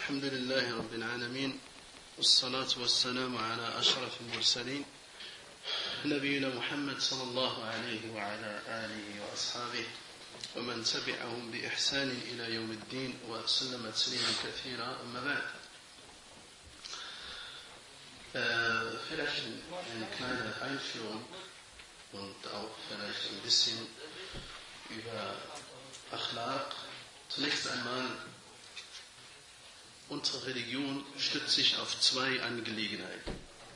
الحمد لله رب العالمين والصلاة والسلام على أشرف المرسلين نبينا محمد صلى الله عليه وعلى آله وأصحابه ومن تبعهم بإحسان إلى يوم الدين وسلم تسليما كثيرا أما بعد. Vielleicht eine kleine Einführung und auch vielleicht ein bisschen über Akhlaq. Zunächst einmal, unsere Religion stützt sich auf zwei Angelegenheiten.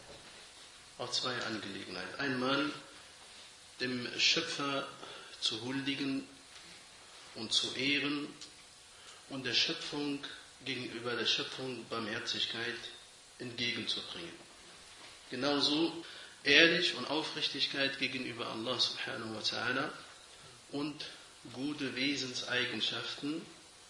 Einmal dem Schöpfer zu huldigen und zu ehren und der Schöpfung gegenüber der Schöpfung Barmherzigkeit entgegenzubringen. Genauso Ehrlich und Aufrichtigkeit gegenüber Allah subhanahu wa ta'ala und gute Wesenseigenschaften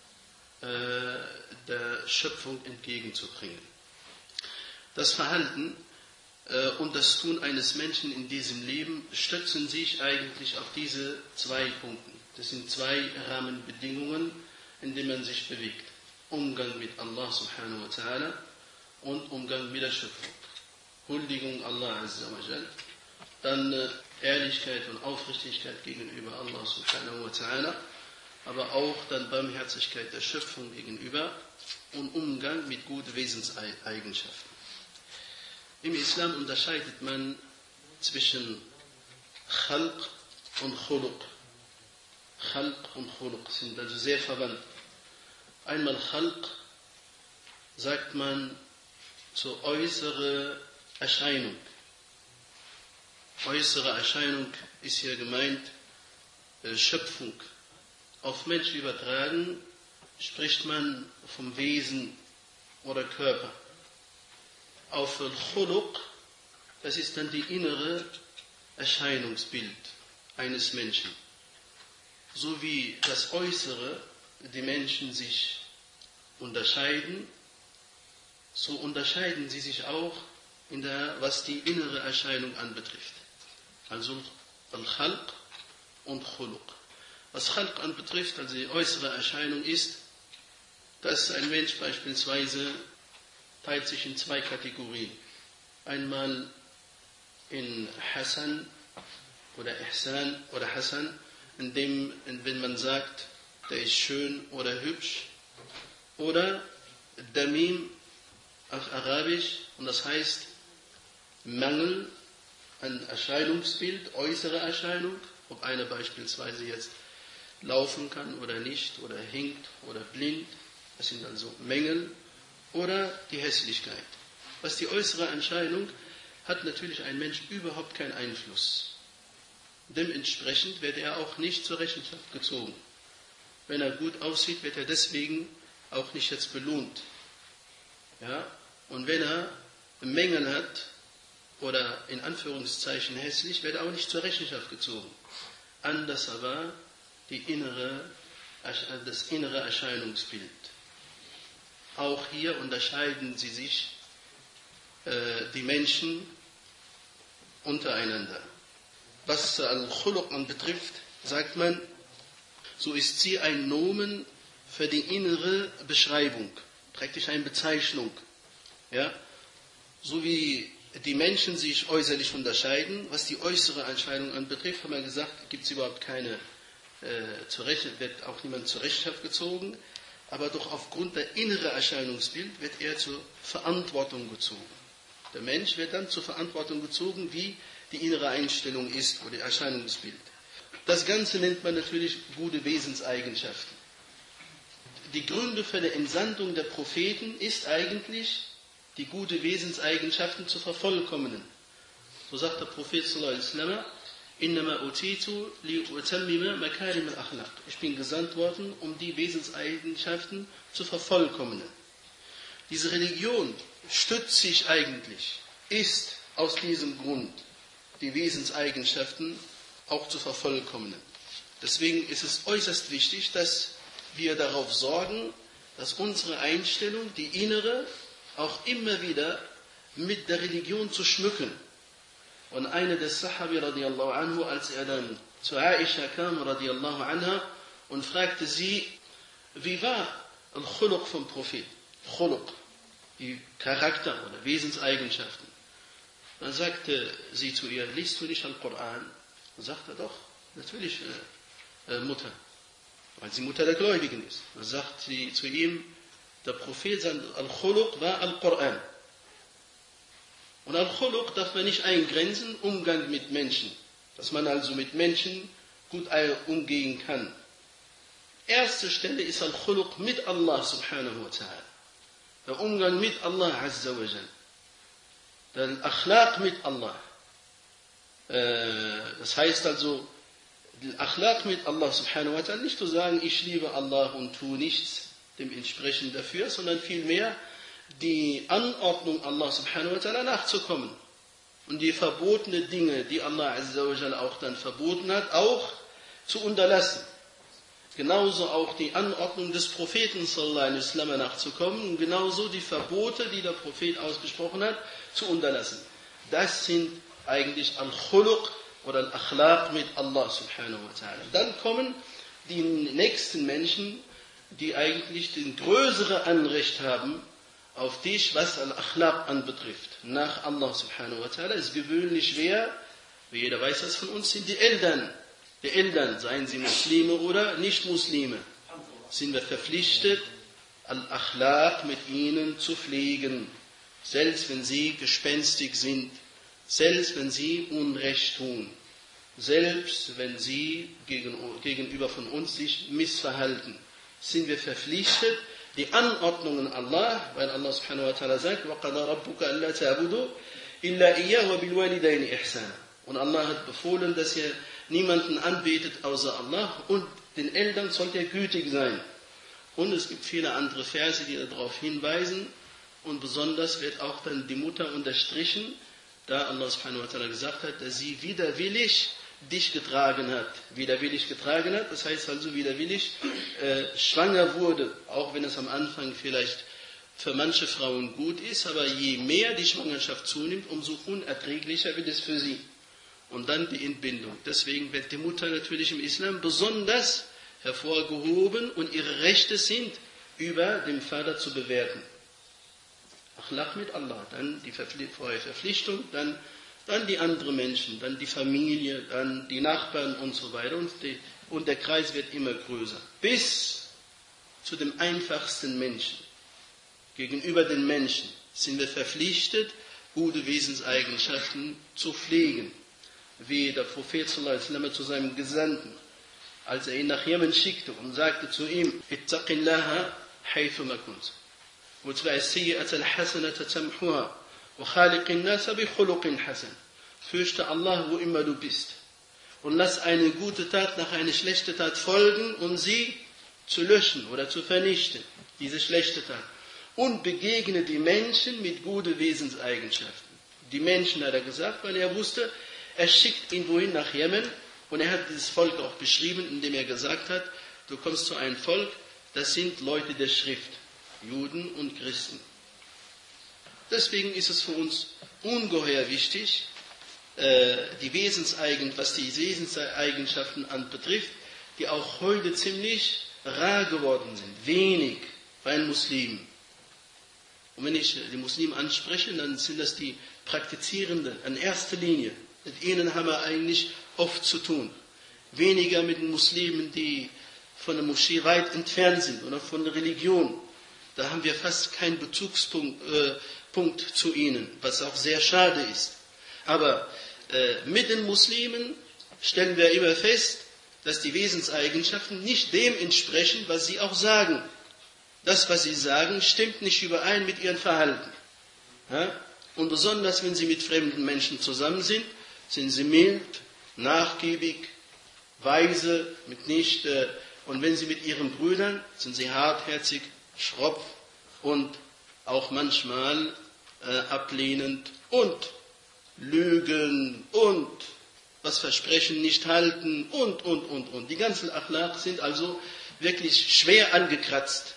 der Schöpfung entgegenzubringen. Das Verhalten und das Tun eines Menschen in diesem Leben stützen sich eigentlich auf diese zwei Punkte. Das sind zwei Rahmenbedingungen, in denen man sich bewegt. Umgang mit Allah subhanahu wa ta'ala und Umgang mit der Schöpfung. Huldigung Allah azza wa jal, dann Ehrlichkeit und Aufrichtigkeit gegenüber Allah subhanahu wa ta'ala, aber auch dann Barmherzigkeit der Schöpfung gegenüber und Umgang mit guten Wesenseigenschaften. Im Islam unterscheidet man zwischen Khalq und Khuluq. Khalq und Khuluq sind also sehr verwandt. Einmal Khalq sagt man zur äußeren Erscheinung. Äußere Erscheinung ist hier gemeint Schöpfung. Auf Mensch übertragen spricht man vom Wesen oder Körper. Auf Khuluq, das ist dann die innere Erscheinungsbild eines Menschen. So wie das Äußere die Menschen sich unterscheiden, so unterscheiden sie sich auch was die innere Erscheinung anbetrifft. Also Al-Khalq und Khuluq. Was Khalq anbetrifft, also die äußere Erscheinung ist, dass ein Mensch beispielsweise teilt sich in zwei Kategorien. Einmal in Hasan oder Ihsan oder Hasan, wenn man sagt, der ist schön oder hübsch, oder Damim auf Arabisch, und das heißt Mangel an Erscheinungsbild, äußere Erscheinung, ob einer beispielsweise jetzt laufen kann oder nicht, oder hinkt oder blind, das sind also Mängel, oder die Hässlichkeit. Was die äußere Erscheinung hat natürlich ein Mensch überhaupt keinen Einfluss. Dementsprechend wird er auch nicht zur Rechenschaft gezogen. Wenn er gut aussieht, wird er deswegen auch nicht jetzt belohnt. Ja? Und wenn er Mängel hat, oder in Anführungszeichen hässlich, wird er auch nicht zur Rechenschaft gezogen. Anders aber das innere Erscheinungsbild. Auch hier unterscheiden sie sich die Menschen untereinander. Was Al-Khuluq betrifft, sagt man, so ist sie ein Nomen für die innere Beschreibung, praktisch eine Bezeichnung. Ja? So wie die Menschen sich äußerlich unterscheiden, was die äußere Erscheinung anbetrifft, haben wir gesagt, gibt es überhaupt keine, wird auch niemand zur Rechenschaft gezogen, aber doch aufgrund der inneren Erscheinungsbild wird er zur Verantwortung gezogen. Der Mensch wird dann zur Verantwortung gezogen, wie die innere Einstellung ist oder Erscheinungsbild. Das Ganze nennt man natürlich gute Wesenseigenschaften. Die Gründe für die Entsandung der Propheten ist eigentlich, die gute Wesenseigenschaften zu vervollkommnen. So sagt der Prophet sallallahu alaihi wasallam, innama utitu li utammima makarim al-akhlaq. Ich bin gesandt worden, um die Wesenseigenschaften zu vervollkommnen. Diese Religion stützt sich eigentlich, ist aus diesem Grund, die Wesenseigenschaften auch zu vervollkommnen. Deswegen ist es äußerst wichtig, dass wir darauf sorgen, dass unsere Einstellung, die innere, auch immer wieder mit der Religion zu schmücken. Und einer des Sahabi radiallahu anhu, als er dann zu Aisha kam radiallahu anha und fragte sie, wie war Al-Khuluq vom Prophet? Khuluq, die Charakter- oder Wesenseigenschaften. Dann sagte sie zu ihr, liest du nicht Al-Quran? Dann sagte er, doch, natürlich, Mutter, weil sie Mutter der Gläubigen ist. Dann sagt sie zu ihm, der Prophet sagt, Al-Khuluq war Al-Quran. Und Al-Khuluq darf man nicht eingrenzen, Umgang mit Menschen. Dass man also mit Menschen gut umgehen kann. Erste Stelle ist Al-Khuluq mit Allah subhanahu wa ta'ala. Der Umgang mit Allah azza wa jal. Der Akhlaq mit Allah. Das heißt also, der Akhlaq mit Allah subhanahu wa ta'ala, nicht zu sagen, ich liebe Allah und tue nichts dementsprechend dafür, sondern vielmehr die Anordnung Allah subhanahu wa ta'ala nachzukommen. Und die verbotenen Dinge, die Allah azza wa jal auch dann verboten hat, auch zu unterlassen. Genauso auch die Anordnung des Propheten sallallahu alaihi wasallam nachzukommen und genauso die Verbote, die der Prophet ausgesprochen hat, zu unterlassen. Das sind eigentlich Al-Khuluq oder Al-Akhlaq mit Allah subhanahu wa ta'ala. Dann kommen die nächsten Menschen, die eigentlich den größeren Anrecht haben auf dich, was Al-Akhlaq anbetrifft. Nach Allah subhanahu wa ta'ala ist gewöhnlich wer, wie jeder weiß das von uns, sind die Eltern. Die Eltern, seien sie Muslime oder Nicht-Muslime, sind wir verpflichtet, Al-Akhlaq mit ihnen zu pflegen. Selbst wenn sie gespenstig sind, selbst wenn sie Unrecht tun, selbst wenn sie gegenüber von uns sich missverhalten, sind wir verpflichtet, die Anordnungen Allah, weil Allah subhanahu wa ta'ala sagt, وَقَضَى رَبُّكَ أَلَّا تَعْبُدُوا إِلَّا إِيَّهُ وَبِالْوَالِدَيْنِ إِحْسَانًا. Und Allah hat befohlen, dass ihr niemanden anbetet außer Allah und den Eltern sollt ihr gütig sein. Und es gibt viele andere Verse, die darauf hinweisen und besonders wird auch dann die Mutter unterstrichen, da Allah subhanahu wa ta'ala gesagt hat, dass sie widerwillig dich getragen hat. Widerwillig getragen hat, das heißt also widerwillig schwanger wurde, auch wenn es am Anfang vielleicht für manche Frauen gut ist, aber je mehr die Schwangerschaft zunimmt, umso unerträglicher wird es für sie. Und dann die Entbindung. Deswegen wird die Mutter natürlich im Islam besonders hervorgehoben und ihre Rechte sind, über den Vater zu bewerten. Akhlaq mit Allah, dann die vorher Verpflichtung, dann die anderen Menschen, dann die Familie, dann die Nachbarn und so weiter. Und der Kreis wird immer größer. Bis zu dem einfachsten Menschen. Gegenüber den Menschen sind wir verpflichtet, gute Wesenseigenschaften zu pflegen. Wie der Prophet sallallahu alaihi wasallam zu seinem Gesandten, als er ihn nach Jemen schickte und sagte zu ihm, ittaqillaha haythuma kunt. وَاتْبَعِ السَّيِّئَةَ الْحَسَنَةَ تَمْحُهَا وَخَالِقِ النَّاسَ بِخُلُقٍ حَسَنٍ. Fürchte Allah, wo immer du bist. Und lass eine gute Tat nach einer schlechten Tat folgen, um sie zu löschen oder zu vernichten, diese schlechte Tat. Und begegne die Menschen mit guten Wesenseigenschaften. Die Menschen hat er gesagt, weil er wusste, er schickt ihn wohin nach Jemen und er hat dieses Volk auch beschrieben, indem er gesagt hat, du kommst zu einem Volk, das sind Leute der Schrift, Juden und Christen. Deswegen ist es für uns ungeheuer wichtig, was die Wesenseigenschaften anbetrifft, die auch heute ziemlich rar geworden sind, wenig bei den Muslimen. Und wenn ich die Muslimen anspreche, dann sind das die Praktizierenden in erster Linie. Mit ihnen haben wir eigentlich oft zu tun. Weniger mit den Muslimen, die von der Moschee weit entfernt sind oder von der Religion. Da haben wir fast keinen Bezugspunkt zu ihnen, was auch sehr schade ist. Aber mit den Muslimen stellen wir immer fest, dass die Wesenseigenschaften nicht dem entsprechen, was sie auch sagen. Das, was sie sagen, stimmt nicht überein mit ihrem Verhalten. Ja? Und besonders, wenn sie mit fremden Menschen zusammen sind sie mild, nachgiebig, weise, und wenn sie mit ihren Brüdern, sind sie hartherzig, schroff und auch manchmal ablehnend und lügen und was Versprechen nicht halten und. Die ganzen Akhlaq sind also wirklich schwer angekratzt.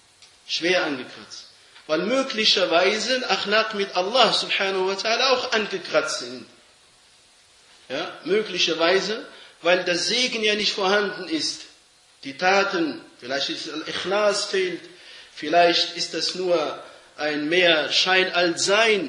Weil möglicherweise Akhlaq mit Allah subhanahu wa ta'ala auch angekratzt sind. Ja, möglicherweise, weil der Segen ja nicht vorhanden ist. Die Taten, vielleicht ist Al-Ikhlas fehlt, Vielleicht ist das nur ein mehr Schein als Sein.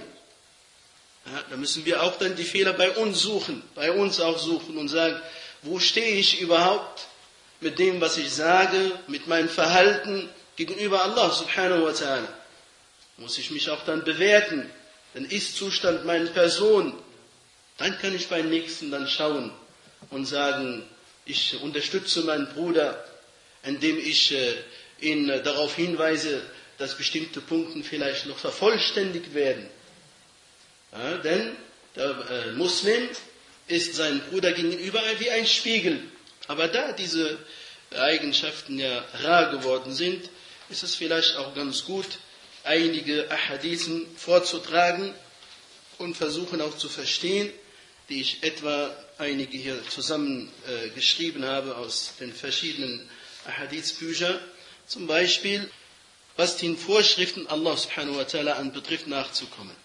Ja, da müssen wir auch dann die Fehler bei uns auch suchen und sagen, wo stehe ich überhaupt mit dem, was ich sage, mit meinem Verhalten gegenüber Allah subhanahu wa ta'ala. Muss ich mich auch dann bewerten, den Ist-Zustand meiner Person. Dann kann ich beim Nächsten dann schauen und sagen, ich unterstütze meinen Bruder, indem ich ihn darauf hinweise, dass bestimmte Punkte vielleicht noch vervollständigt werden. Ja, denn der Muslim ist seinem Bruder gegenüber wie ein Spiegel. Aber da diese Eigenschaften ja rar geworden sind, ist es vielleicht auch ganz gut, einige Ahadithen vorzutragen und versuchen auch zu verstehen, die ich etwa einige hier zusammen geschrieben habe aus den verschiedenen Ahadith-Büchern. Zum Beispiel, was den Vorschriften Allah subhanahu wa ta'ala anbetrifft, nachzukommen.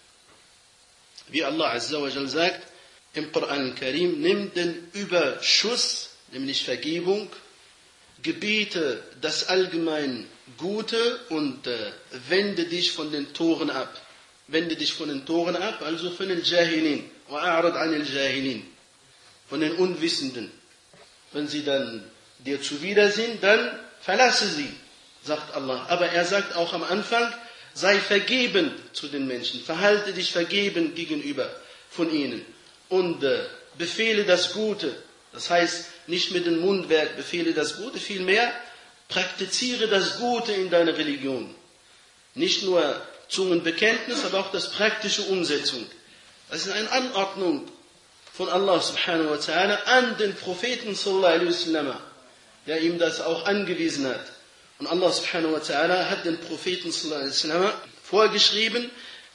Wie Allah azza wa jal sagt im Koran al-Karim, nimm den Überschuss, nämlich Vergebung, gebiete das allgemein Gute und wende dich von den Toren ab. Wende dich von den Toren ab, also von den Jahilin. Wa'arad anil Jahilin. Von den Unwissenden. Wenn sie dann dir zuwider sind, dann verlasse sie, sagt Allah. Aber er sagt auch am Anfang, sei vergebend zu den Menschen. Verhalte dich vergebend gegenüber von ihnen. Und befehle das Gute. Das heißt, nicht mit dem Mundwerk befehle das Gute, vielmehr praktiziere das Gute in deiner Religion. Nicht nur Zungenbekenntnis, aber auch das praktische Umsetzung. Das ist eine Anordnung von Allah subhanahu wa ta'ala an den Propheten sallallahu alaihi wasallam, der ihm das auch angewiesen hat. Und Allah subhanahu wa ta'ala hat den Propheten sallallahu alaihi wasallam vorgeschrieben,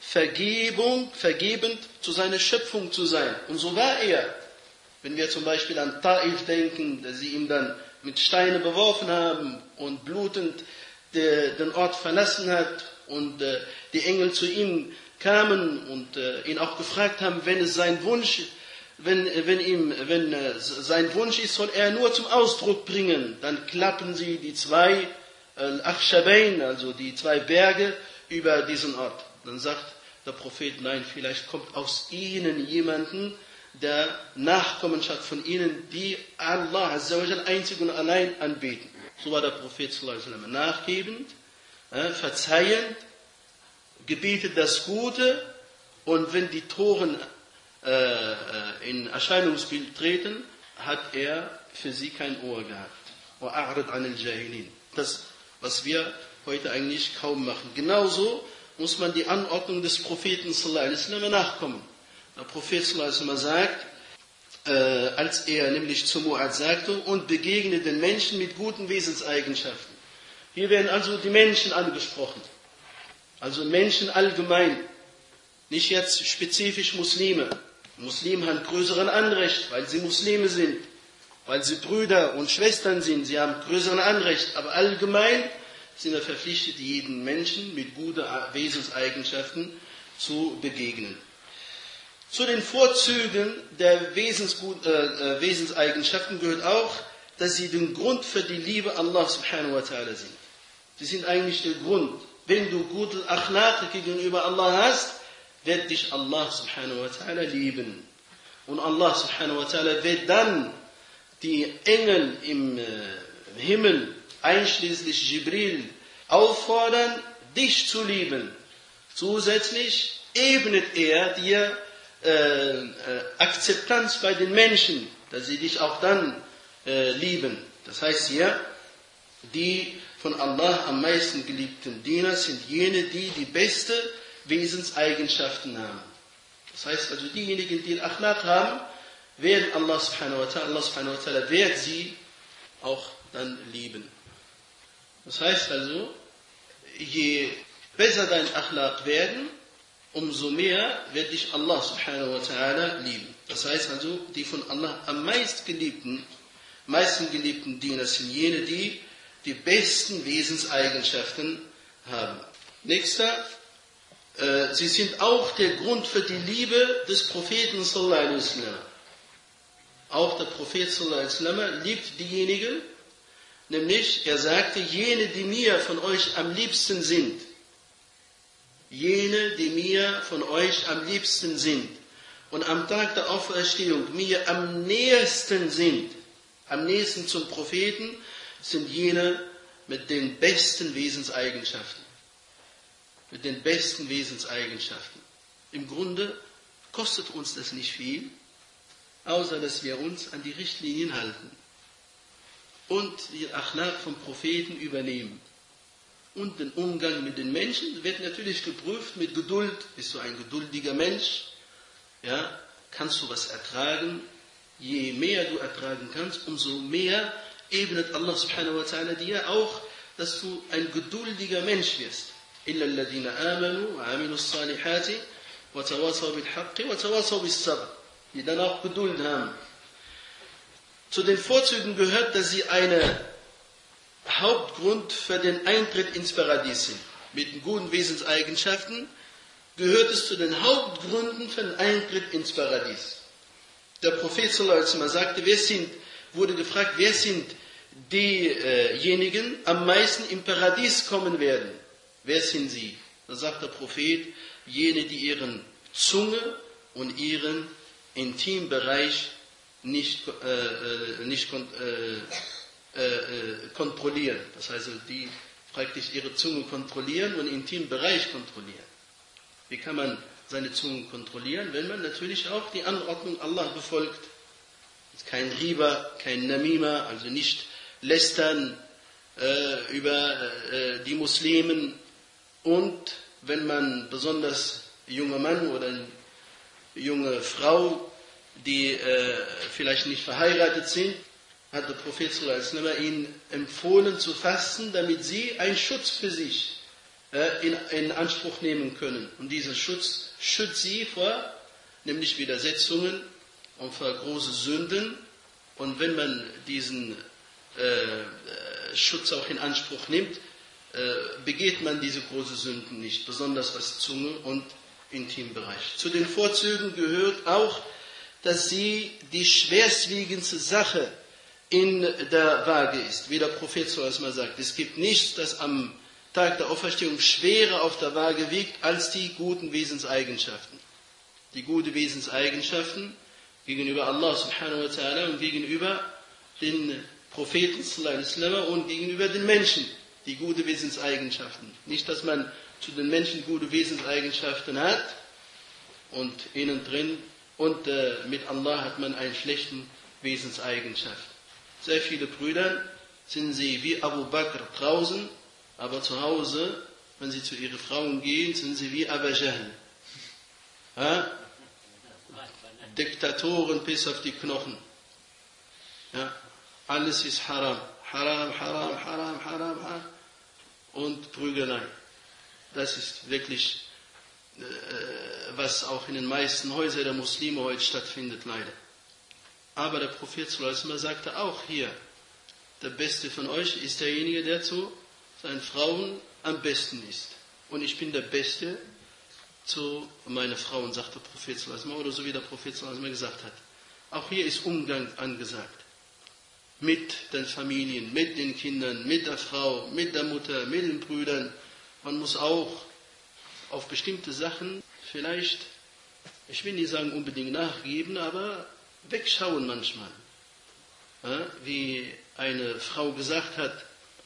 vergebend zu seiner Schöpfung zu sein. Und so war er. Wenn wir zum Beispiel an Taif denken, dass sie ihn dann mit Steinen beworfen haben und blutend den Ort verlassen hat und die Engel zu ihm kamen und ihn auch gefragt haben, wenn sein Wunsch ist, soll er nur zum Ausdruck bringen. Dann klappen sie die zwei Akhshabain, also die zwei Berge über diesen Ort. Dann sagt der Prophet, nein, vielleicht kommt aus ihnen jemanden, der Nachkommenschaft von ihnen, die Allah azza wa jal einzig und allein anbeten. So war der Prophet sallallahu alaihi wasallam nachgebend, verzeihend, gebietet das Gute, und wenn die Toren in Erscheinungsbild treten, hat er für sie kein Ohr gehabt. وَأَعْرِضْ عَنِ الْجَاهِلِينَ. Das, was wir heute eigentlich kaum machen. Genauso muss man die Anordnung des Propheten sallallahu alaihi wasallam nachkommen. Der Prophet sallallahu alaihi wasallam sagt, als er nämlich zu Mu'ad sagte, und begegne den Menschen mit guten Wesenseigenschaften. Hier werden also die Menschen angesprochen. Also Menschen allgemein. Nicht jetzt spezifisch Muslime. Muslime haben größeren Anrecht, weil sie Muslime sind. Weil sie Brüder und Schwestern sind. Sie haben größeren Anrecht. Aber allgemein sind wir verpflichtet, jeden Menschen mit guten Wesenseigenschaften zu begegnen. Zu den Vorzügen der Wesenseigenschaften gehört auch, dass sie den Grund für die Liebe Allah subhanahu wa ta'ala sind. Sie sind eigentlich der Grund. Wenn du gute Akhlaq gegenüber Allah hast, wird dich Allah subhanahu wa ta'ala lieben. Und Allah subhanahu wa ta'ala wird dann die Engel im Himmel, einschließlich Jibril, auffordern, dich zu lieben. Zusätzlich ebnet er dir Akzeptanz bei den Menschen, dass sie dich auch dann lieben. Das heißt hier, die von Allah am meisten geliebten Diener sind jene, die die beste Wesenseigenschaften haben. Das heißt also, diejenigen, die Akhlaq haben, werden Allah subhanahu wa ta'ala wird sie auch dann lieben. Das heißt also, je besser dein Akhlaq werden, umso mehr wird dich Allah subhanahu wa ta'ala lieben. Das heißt also, die von Allah am meisten geliebten Diener sind jene, die die besten Wesenseigenschaften haben. Nächster, sie sind auch der Grund für die Liebe des Propheten sallallahu alaihi wasallam. Auch der Prophet sallallahu alaihi wasallam liebt diejenigen, Nämlich, er sagte, jene, die mir von euch am liebsten sind, jene, die mir von euch am liebsten sind und am Tag der Auferstehung mir am nächsten sind, am nächsten zum Propheten, sind jene mit den besten Wesenseigenschaften. Mit den besten Wesenseigenschaften. Im Grunde kostet uns das nicht viel, außer dass wir uns an die Richtlinien halten und die Achlaq vom Propheten übernehmen. Und den Umgang mit den Menschen wird natürlich geprüft mit Geduld. Bist du ein geduldiger Mensch? Ja, kannst du was ertragen? Je mehr du ertragen kannst, umso mehr ebnet Allah subhanahu wa ta'ala dir auch, dass du ein geduldiger Mensch wirst. إِلَّا الَّذِينَ آمَنُوا وَعَمِلُوا الصَّالِحَاتِ وَتَوَاصَوْا بِالْحَقِّ وَتَوَاصَوْا بِالصَّبْرِ, die dann auch Geduld haben. Zu den Vorzügen gehört, dass sie ein Hauptgrund für den Eintritt ins Paradies sind. Mit guten Wesenseigenschaften gehört es zu den Hauptgründen für den Eintritt ins Paradies. Der Prophet sallallahu alaihi wasallam sagte, wurde gefragt, wer sind diejenigen am meisten im Paradies kommen werden? Wer sind sie? Da sagt der Prophet, jene, die ihren Zunge und ihren Intimbereich nicht kontrollieren. Das heißt, die praktisch ihre Zunge kontrollieren und Intimbereich kontrollieren. Wie kann man seine Zunge kontrollieren? Wenn man natürlich auch die Anordnung Allah befolgt. Kein Riba, kein Namima, also nicht lästern über die Muslimen. Und wenn man besonders junger Mann oder eine junge Frau, die vielleicht nicht verheiratet sind, hat der Prophet sallallahu alaihi wasallam ihnen empfohlen zu fasten, damit sie einen Schutz für sich in Anspruch nehmen können. Und dieser Schutz schützt sie vor, nämlich Widersetzungen und vor großen Sünden. Und wenn man diesen Schutz auch in Anspruch nimmt, begeht man diese großen Sünden nicht, besonders was Zunge und Intimbereich. Zu den Vorzügen gehört auch, dass sie die schwerstwiegendste Sache in der Waage ist. Wie der Prophet sallallahu alaihi wasallam sagt, es gibt nichts, das am Tag der Auferstehung schwerer auf der Waage wiegt, als die guten Wesenseigenschaften. Die guten Wesenseigenschaften gegenüber Allah subhanahu wa ta'ala und gegenüber den Propheten sallallahu alaihi wasallam und gegenüber den Menschen. Die gute Wesenseigenschaften. Nicht, dass man zu den Menschen gute Wesenseigenschaften hat und innen drin und mit Allah hat man eine schlechte Wesenseigenschaft. Sehr viele Brüder sind sie wie Abu Bakr draußen, aber zu Hause, wenn sie zu ihren Frauen gehen, sind sie wie Abu Jahl. Ja? Diktatoren bis auf die Knochen. Ja? Alles ist haram. Haram, haram, haram, haram, haram. Und Prügelei. Das ist wirklich, was auch in den meisten Häusern der Muslime heute stattfindet, leider. Aber der Prophet sallallahu alaihi wasallam sagte auch hier, der Beste von euch ist derjenige, der zu seinen Frauen am besten ist. Und ich bin der Beste zu meinen Frauen, sagt der Prophet sallallahu alaihi wasallam, oder so wie der Prophet sallallahu alaihi wasallam gesagt hat. Auch hier ist Umgang angesagt. Mit den Familien, mit den Kindern, mit der Frau, mit der Mutter, mit den Brüdern. Man muss auch auf bestimmte Sachen vielleicht, ich will nicht sagen unbedingt nachgeben, aber wegschauen manchmal. Ja, wie eine Frau gesagt hat,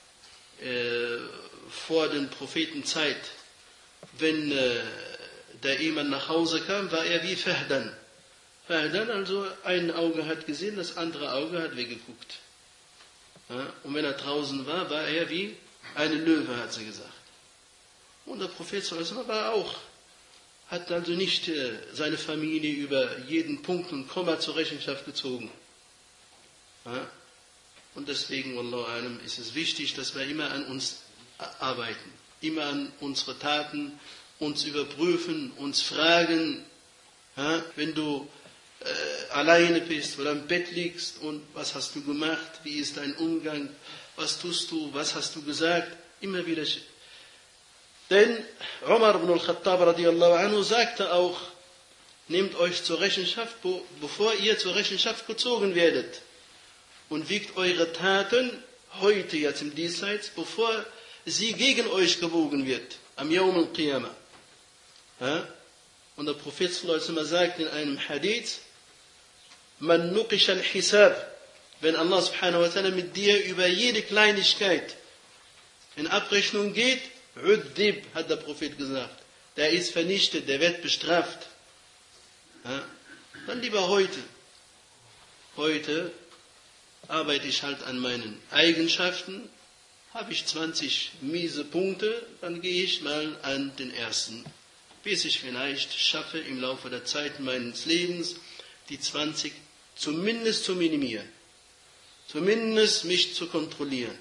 vor den Prophetenzeit, wenn der Ehemann nach Hause kam, war er wie Fahdan. Fahdan, also ein Auge hat gesehen, das andere Auge hat weggeguckt. Ja, und wenn er draußen war, war er wie eine Löwe, hat sie gesagt. Und der Prophet war auch, hat also nicht seine Familie über jeden Punkt und Komma zur Rechenschaft gezogen. Ja? Und deswegen, Wallahu a'lam, ist es wichtig, dass wir immer an uns arbeiten, immer an unsere Taten, uns überprüfen, uns fragen, ja? Wenn du alleine bist oder im Bett liegst und was hast du gemacht, wie ist dein Umgang, was tust du, was hast du gesagt, immer wieder. Denn Umar ibn al-Khattab radiyallahu anhu sagte auch, nehmt euch zur Rechenschaft, bevor ihr zur Rechenschaft gezogen werdet und wiegt eure Taten heute jetzt im Diesseits, bevor sie gegen euch gewogen wird, am Yawm al-Qiyamah. Ja? Und der Prophet sallallahu alaihi wasallam sagt in einem Hadith, man nuqish al-hisab, wenn Allah subhanahu wa ta'ala mit dir über jede Kleinigkeit in Abrechnung geht, uddib, hat der Prophet gesagt, der ist vernichtet, der wird bestraft. Ja? Dann lieber heute. Heute arbeite ich halt an meinen Eigenschaften, habe ich 20 miese Punkte, dann gehe ich mal an den ersten, bis ich vielleicht schaffe im Laufe der Zeit meines Lebens die 20 zumindest zu minimieren, zumindest mich zu kontrollieren.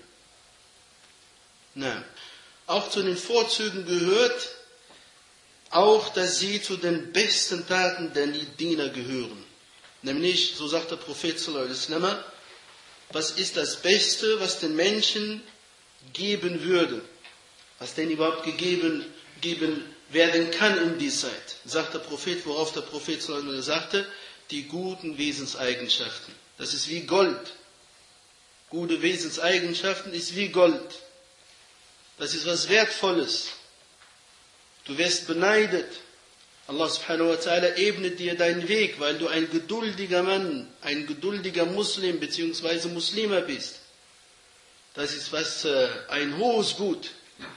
Na, auch zu den Vorzügen gehört auch, dass sie zu den besten Taten der Diener gehören. Nämlich, so sagt der Prophet sallallahu alaihi wasallam, was ist das Beste, was den Menschen geben würde? Was denn überhaupt geben werden kann in dieser Zeit? Sagt der Prophet, worauf der Prophet sallallahu alaihi wasallam sagte, die guten Wesenseigenschaften. Das ist wie Gold. Gute Wesenseigenschaften ist wie Gold. Das ist was Wertvolles. Du wirst beneidet. Allah subhanahu wa ta'ala ebnet dir deinen Weg, weil du ein geduldiger Mann, ein geduldiger Muslim bzw. Muslima bist. Das ist was, ein hohes Gut.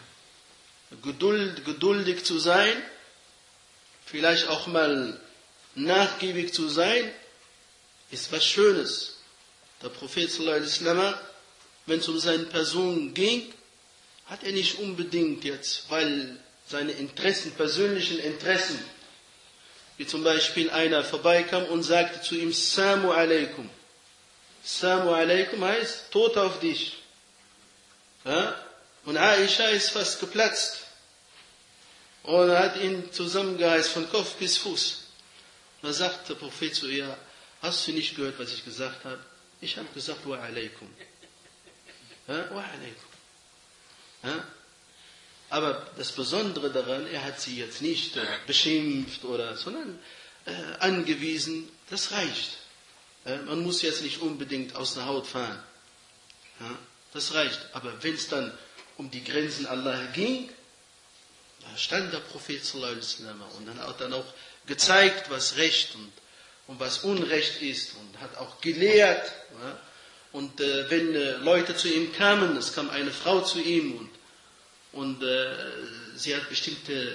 Geduldig zu sein, vielleicht auch mal nachgiebig zu sein, ist was Schönes. Der Prophet sallallahu alaihi wasallam, wenn es um seine Person ging, hat er nicht unbedingt jetzt, weil seine Interessen, persönlichen Interessen, wie zum Beispiel einer vorbeikam und sagte zu ihm, Samu alaikum. Samu alaikum heißt, Tod auf dich. Ja? Und Aisha ist fast geplatzt. Und er hat ihn zusammengeheißt von Kopf bis Fuß. Und da sagt der Prophet zu ihr, hast du nicht gehört, was ich gesagt habe? Ich habe gesagt, wa alaikum. Ja? Wa alaikum. Ja? Aber das Besondere daran, er hat sie jetzt nicht beschimpft oder, sondern angewiesen, das reicht. Man muss jetzt nicht unbedingt aus der Haut fahren. Ja, das reicht. Aber wenn es dann um die Grenzen Allah ging, da stand der Prophet sallallahu alaihi wasallam und dann hat er auch gezeigt, was Recht und was Unrecht ist und hat auch gelehrt. Ja, und wenn Leute zu ihm kamen, es kam eine Frau zu ihm und sie hat bestimmte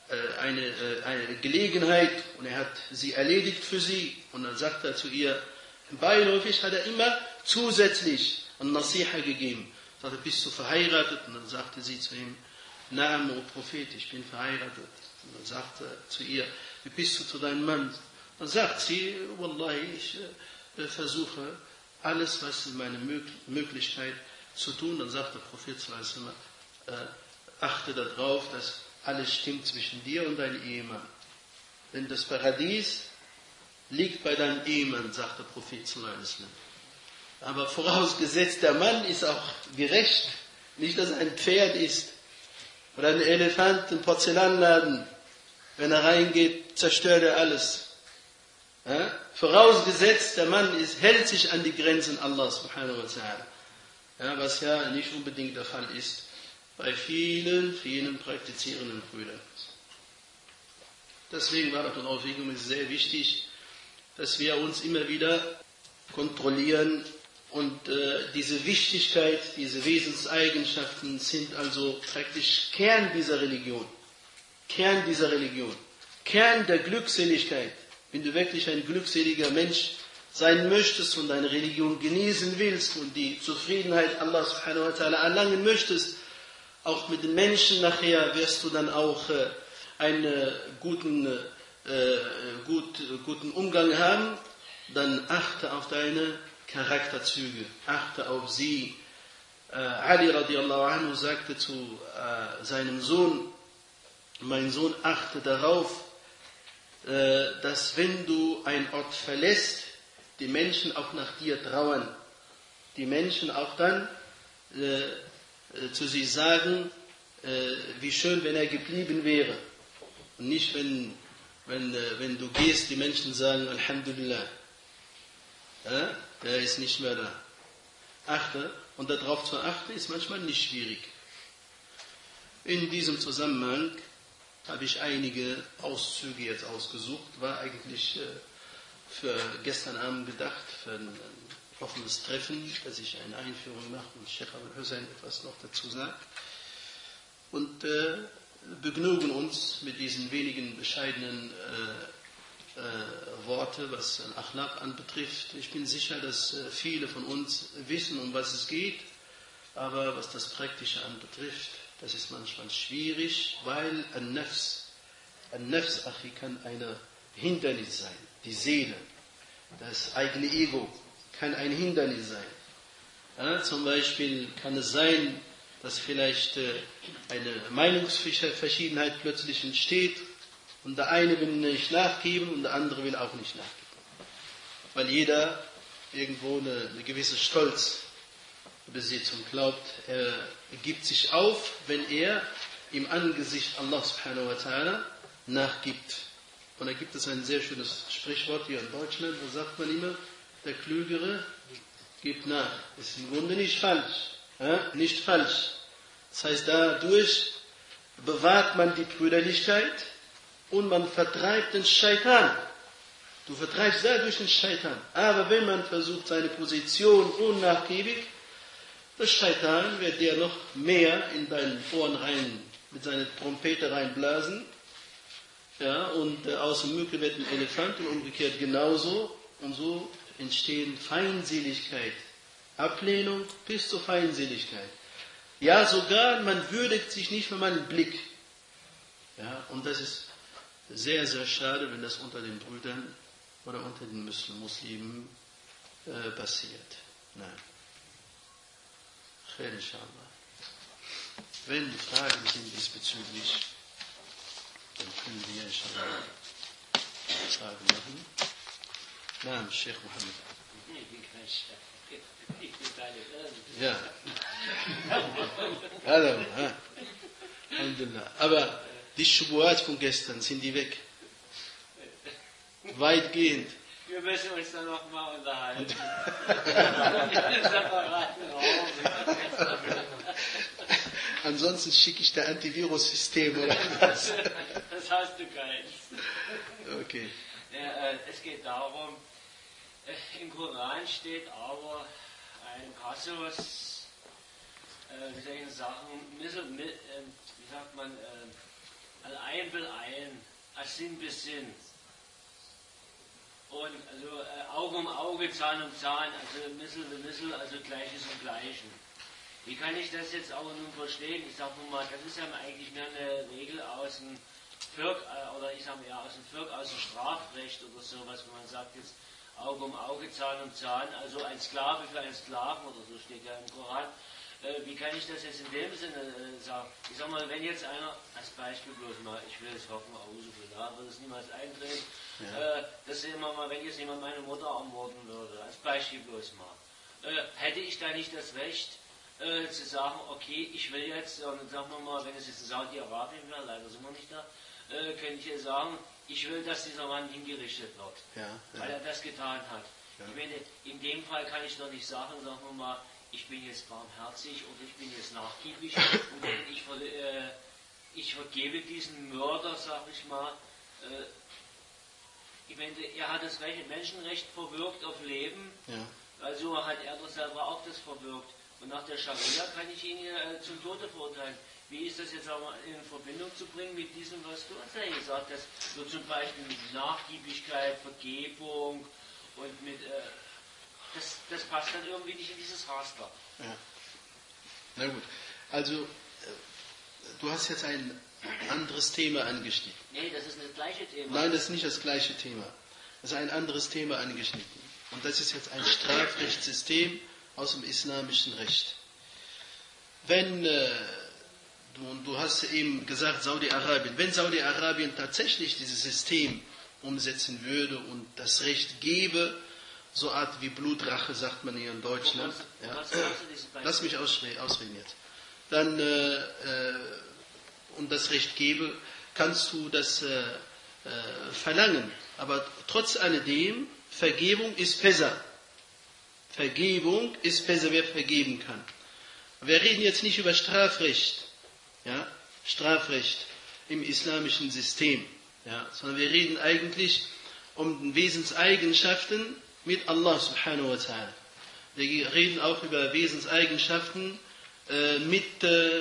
eine Gelegenheit und er hat sie erledigt für sie und dann sagt er zu ihr, beiläufig hat er immer zusätzlich ein Nasiha gegeben. Er sagte, bist du verheiratet? Und dann sagte sie zu ihm, Naam, o Prophet, ich bin verheiratet. Und dann sagte er zu ihr, wie bist du zu deinem Mann? Dann sagt sie, Wallahi, ich versuche alles, was in meiner Möglichkeit zu tun. Dann sagt der Prophet sallallahu alaihi wasallam, achte darauf, dass alles stimmt zwischen dir und deinem Ehemann. Denn das Paradies liegt bei deinem Ehemann, sagt der Prophet sallallahu alaihi wasallam. Aber vorausgesetzt, der Mann ist auch gerecht. Nicht, dass er ein Pferd ist oder ein Elefant im Porzellanladen. Wenn er reingeht, zerstört er alles. Ja? Vorausgesetzt, der Mann hält sich an die Grenzen Allah subhanahu wa ta'ala. Ja, was ja nicht unbedingt der Fall ist bei vielen praktizierenden Brüdern. Deswegen war das Aufregung sehr wichtig, dass wir uns immer wieder kontrollieren und diese Wichtigkeit, diese Wesenseigenschaften sind also praktisch Kern dieser Religion. Kern dieser Religion. Kern der Glückseligkeit. Wenn du wirklich ein glückseliger Mensch sein möchtest und deine Religion genießen willst und die Zufriedenheit Allah subhanahu wa ta'ala erlangen möchtest, auch mit den Menschen nachher wirst du dann auch einen guten Umgang haben, dann achte auf deine Charakterzüge, achte auf sie. Ali radiallahu anhu sagte zu seinem Sohn, mein Sohn, achte darauf, dass wenn du einen Ort verlässt, die Menschen auch nach dir trauern. Die Menschen auch dann zu sich sagen, wie schön, wenn er geblieben wäre. Und nicht, wenn du gehst, die Menschen sagen, Alhamdulillah, der ist nicht mehr da. Achte Und darauf zu achten, ist manchmal nicht schwierig. In diesem Zusammenhang habe ich einige Auszüge jetzt ausgesucht, war eigentlich für gestern Abend gedacht, für ein offenes Treffen, dass ich eine Einführung mache und Sheikh Al-Hussein etwas noch dazu sagt. Und begnügen uns mit diesen wenigen bescheidenen Worte, was Al-Akhlaq anbetrifft. Ich bin sicher, dass viele von uns wissen, um was es geht, aber was das Praktische anbetrifft, das ist manchmal schwierig, weil An-Nafs, Achi, kann ein Hindernis sein. Die Seele, das eigene Ego kann ein Hindernis sein. Ja, zum Beispiel kann es sein, dass vielleicht eine Meinungsverschiedenheit plötzlich entsteht und der eine will nicht nachgeben und der andere will auch nicht nachgeben. Weil jeder irgendwo eine gewisse Stolz besitzt und glaubt, er gibt sich auf, wenn er im Angesicht Allah subhanahu wa ta'ala nachgibt. Und da gibt es ein sehr schönes Sprichwort hier in Deutschland, da sagt man immer, der Klügere gibt nach. Das ist im Grunde nicht falsch. Ja? Nicht falsch. Das heißt, dadurch bewahrt man die Brüderlichkeit und man vertreibt den Scheitan. Du vertreibst dadurch den Scheitan. Aber wenn man versucht, seine Position unnachgiebig, der Scheitan wird dir noch mehr in deinen Ohren rein, mit seiner Trompete reinblasen. Ja, und aus dem Mücke wird ein Elefant und umgekehrt genauso. Und so entstehen Feindseligkeit, Ablehnung bis zur Feindseligkeit. Ja, sogar man würdigt sich nicht für meinen Blick. Ja, und das ist sehr, sehr schade, wenn das unter den Brüdern oder unter den Muslimen passiert. Nein. Khair, inshallah. Wenn Fragen sind diesbezüglich, dann können wir inshallah Fragen machen. Naam, Sheikh Mohammed. Ich bin kein Chef. Ich bin deine Irren. Ja. Hallo. Alhamdulillah. Aber die Schubuhat von gestern, sind die weg? Weitgehend. Wir müssen uns dann nochmal unterhalten. Separaten Raum. Ansonsten schicke ich da Antivirus-System oder was? Das hast du keins. Okay. Ja, es geht darum, im Koran steht aber ein Passus, wie soll ich sagen, wie sagt man, Al-Ayn bil-Ayn, As-Sin bis-Sin. Und also Auge um Auge, Zahn um Zahn, also Missel wie Missel, also Gleiches um Gleichen. Wie kann ich das jetzt aber nun verstehen? Ich sage nun mal, das ist ja eigentlich mehr eine Regel aus dem Fiqh, oder ich sage mal ja aus dem Fiqh, aus dem Strafrecht oder sowas, wenn man sagt jetzt Auge um Auge, Zahn um Zahn, also ein Sklave für einen Sklaven oder so steht ja im Koran. Wie kann ich das jetzt in dem Sinne sagen? Ich sag mal, wenn jetzt einer, als Beispiel bloß mal, ich will jetzt hoffen, da wird es niemals eintreten, dass immer mal, wenn jetzt jemand meine Mutter ermorden würde, als Beispiel bloß mal, hätte ich da nicht das Recht, zu sagen, okay, ich will jetzt, und sagen wir mal, wenn es jetzt in Saudi-Arabien wäre, leider sind wir nicht da, könnte ich jetzt sagen, ich will, dass dieser Mann hingerichtet wird, weil er das getan hat. Ja. Ich meine, in dem Fall kann ich doch nicht sagen, sagen wir mal, ich bin jetzt barmherzig oder ich bin jetzt nachgiebig und ich vergebe diesen Mörder, sag ich mal. Ich meine, er hat das Menschenrecht verwirkt auf Leben, also hat er doch selber auch das verwirkt. Und nach der Scharia kann ich ihn zum Tode verurteilen. Wie ist das jetzt auch in Verbindung zu bringen mit diesem, was du uns ja gesagt hast, so zum Beispiel mit Nachgiebigkeit, Vergebung und mit... Das passt dann irgendwie nicht in dieses Raster. Ja. Na gut. Also, du hast jetzt ein anderes Thema angeschnitten. Nee, das ist das gleiche Thema. Nein, das ist nicht das gleiche Thema. Das ist ein anderes Thema angeschnitten. Und das ist jetzt ein Strafrechtssystem aus dem islamischen Recht. Wenn, du hast eben gesagt, Saudi-Arabien, wenn Saudi-Arabien tatsächlich dieses System umsetzen würde und das Recht gäbe, so eine Art wie Blutrache, sagt man hier in Deutschland. Lass mich ausreden jetzt. Dann, und das Recht gebe, kannst du das verlangen. Aber trotz alledem, Vergebung ist besser. Vergebung ist besser, wer vergeben kann. Wir reden jetzt nicht über Strafrecht, ja, Strafrecht im islamischen System, ja, sondern wir reden eigentlich um Wesenseigenschaften mit Allah subhanahu wa ta'ala. Wir reden auch über Wesenseigenschaften mit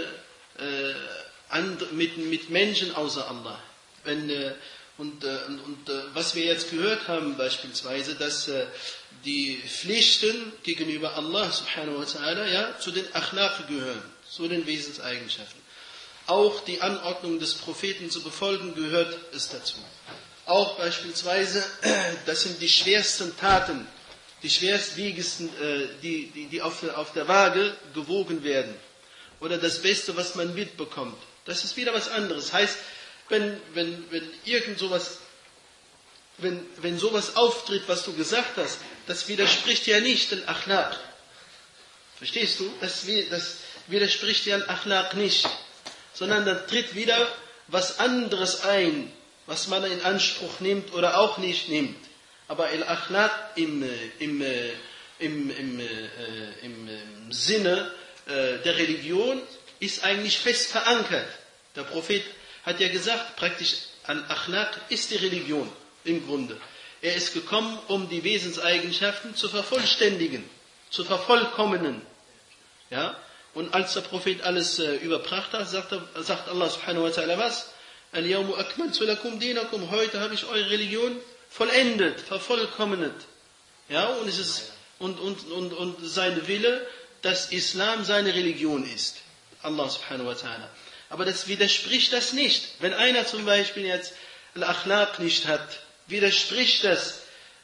Menschen außer Allah. Was wir jetzt gehört haben beispielsweise, dass die Pflichten gegenüber Allah subhanahu wa ta'ala ja, zu den Achlaq gehören, zu den Wesenseigenschaften. Auch die Anordnung des Propheten zu befolgen gehört es dazu. Auch beispielsweise, das sind die schwersten Taten, die schwerstwiegendsten, die auf der Waage gewogen werden. Oder das Beste, was man mitbekommt. Das ist wieder was anderes. Heißt, wenn sowas auftritt, was du gesagt hast, das widerspricht ja nicht den Achlaq. Verstehst du? Das widerspricht ja den Achlaq nicht. Sondern dann tritt wieder was anderes ein, was man in Anspruch nimmt oder auch nicht nimmt. Aber Al-Achlaq im Sinne der Religion ist eigentlich fest verankert. Der Prophet hat ja gesagt, praktisch Al-Achlaq ist die Religion im Grunde. Er ist gekommen, um die Wesenseigenschaften zu vervollständigen, zu vervollkommnen. Ja? Und als der Prophet alles überbracht hat, sagt Allah subhanahu wa ta'ala was? Al-Yawmu akmaltu lakum dinakum, heute habe ich eure Religion vollendet, vervollkommnet. Ja, und sein Wille, dass Islam seine Religion ist. Allah subhanahu wa ta'ala. Aber das widerspricht das nicht. Wenn einer zum Beispiel jetzt Al-Akhlaq nicht hat, widerspricht das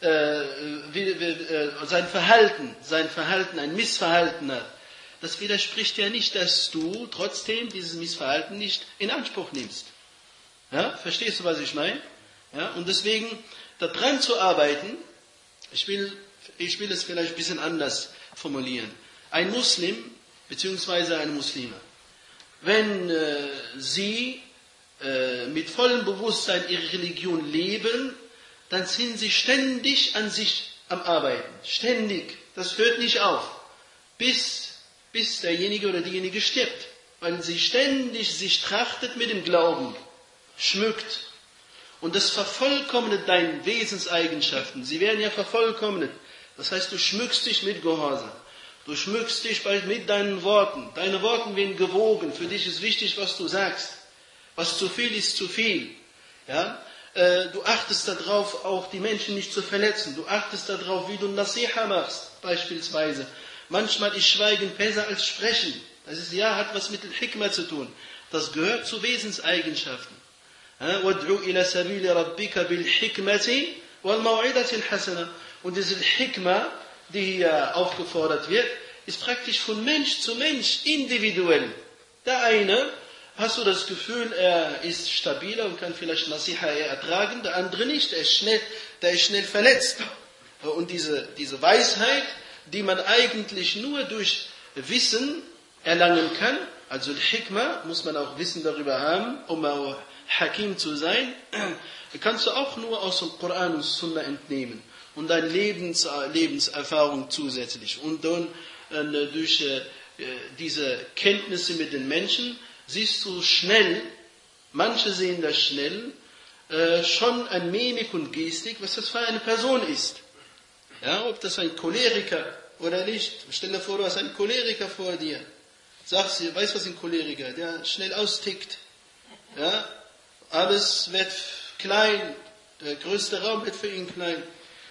sein Verhalten, ein Missverhalten hat. Das widerspricht ja nicht, dass du trotzdem dieses Missverhalten nicht in Anspruch nimmst. Ja, verstehst du, was ich meine? Ja, und deswegen daran zu arbeiten, ich will es vielleicht ein bisschen anders formulieren. Ein Muslim bzw. eine Muslime, wenn sie mit vollem Bewusstsein ihre Religion leben, dann sind sie ständig an sich am Arbeiten. Ständig. Das hört nicht auf. Bis derjenige oder diejenige stirbt. Weil sie ständig sich trachtet mit dem Glauben, schmückt. Und das vervollkommnet deine Wesenseigenschaften. Sie werden ja vervollkommnet. Das heißt, du schmückst dich mit Gehorsam. Du schmückst dich mit deinen Worten. Deine Worte werden gewogen. Für dich ist wichtig, was du sagst. Was zu viel ist zu viel. Ja? Du achtest darauf, auch die Menschen nicht zu verletzen. Du achtest darauf, wie du Nasiha machst, beispielsweise. Manchmal ist Schweigen besser als Sprechen. Das ist, ja, hat was mit dem Hikmah zu tun. Das gehört zu Wesenseigenschaften. وَادْعُوا إِلَى سَبِيلِ رَبِّكَ بِالْحِكْمَةِ وَالْمَوْعِظَةِ الْحَسَنَةِ. Und diese Hikmah, die hier aufgefordert wird, ist praktisch von Mensch zu Mensch individuell. Der eine, hast du das Gefühl, er ist stabiler und kann vielleicht Nasiha eher ertragen, der andere nicht, der ist schnell verletzt. Und diese Weisheit, die man eigentlich nur durch Wissen erlangen kann, also Hikmah, muss man auch Wissen darüber haben, um auch Hakim zu sein, kannst du auch nur aus dem Koran und Sunna entnehmen. Und deine Lebenserfahrung zusätzlich. Und dann durch diese Kenntnisse mit den Menschen siehst du schnell, manche sehen das schnell, schon an Mimik und Gestik, was das für eine Person ist. Ja, ob das ein Choleriker oder nicht. Stell dir vor, du hast einen Choleriker vor dir. Sagst du, weißt du, was ein Choleriker? Der schnell austickt. Ja, alles wird klein. Der größte Raum wird für ihn klein.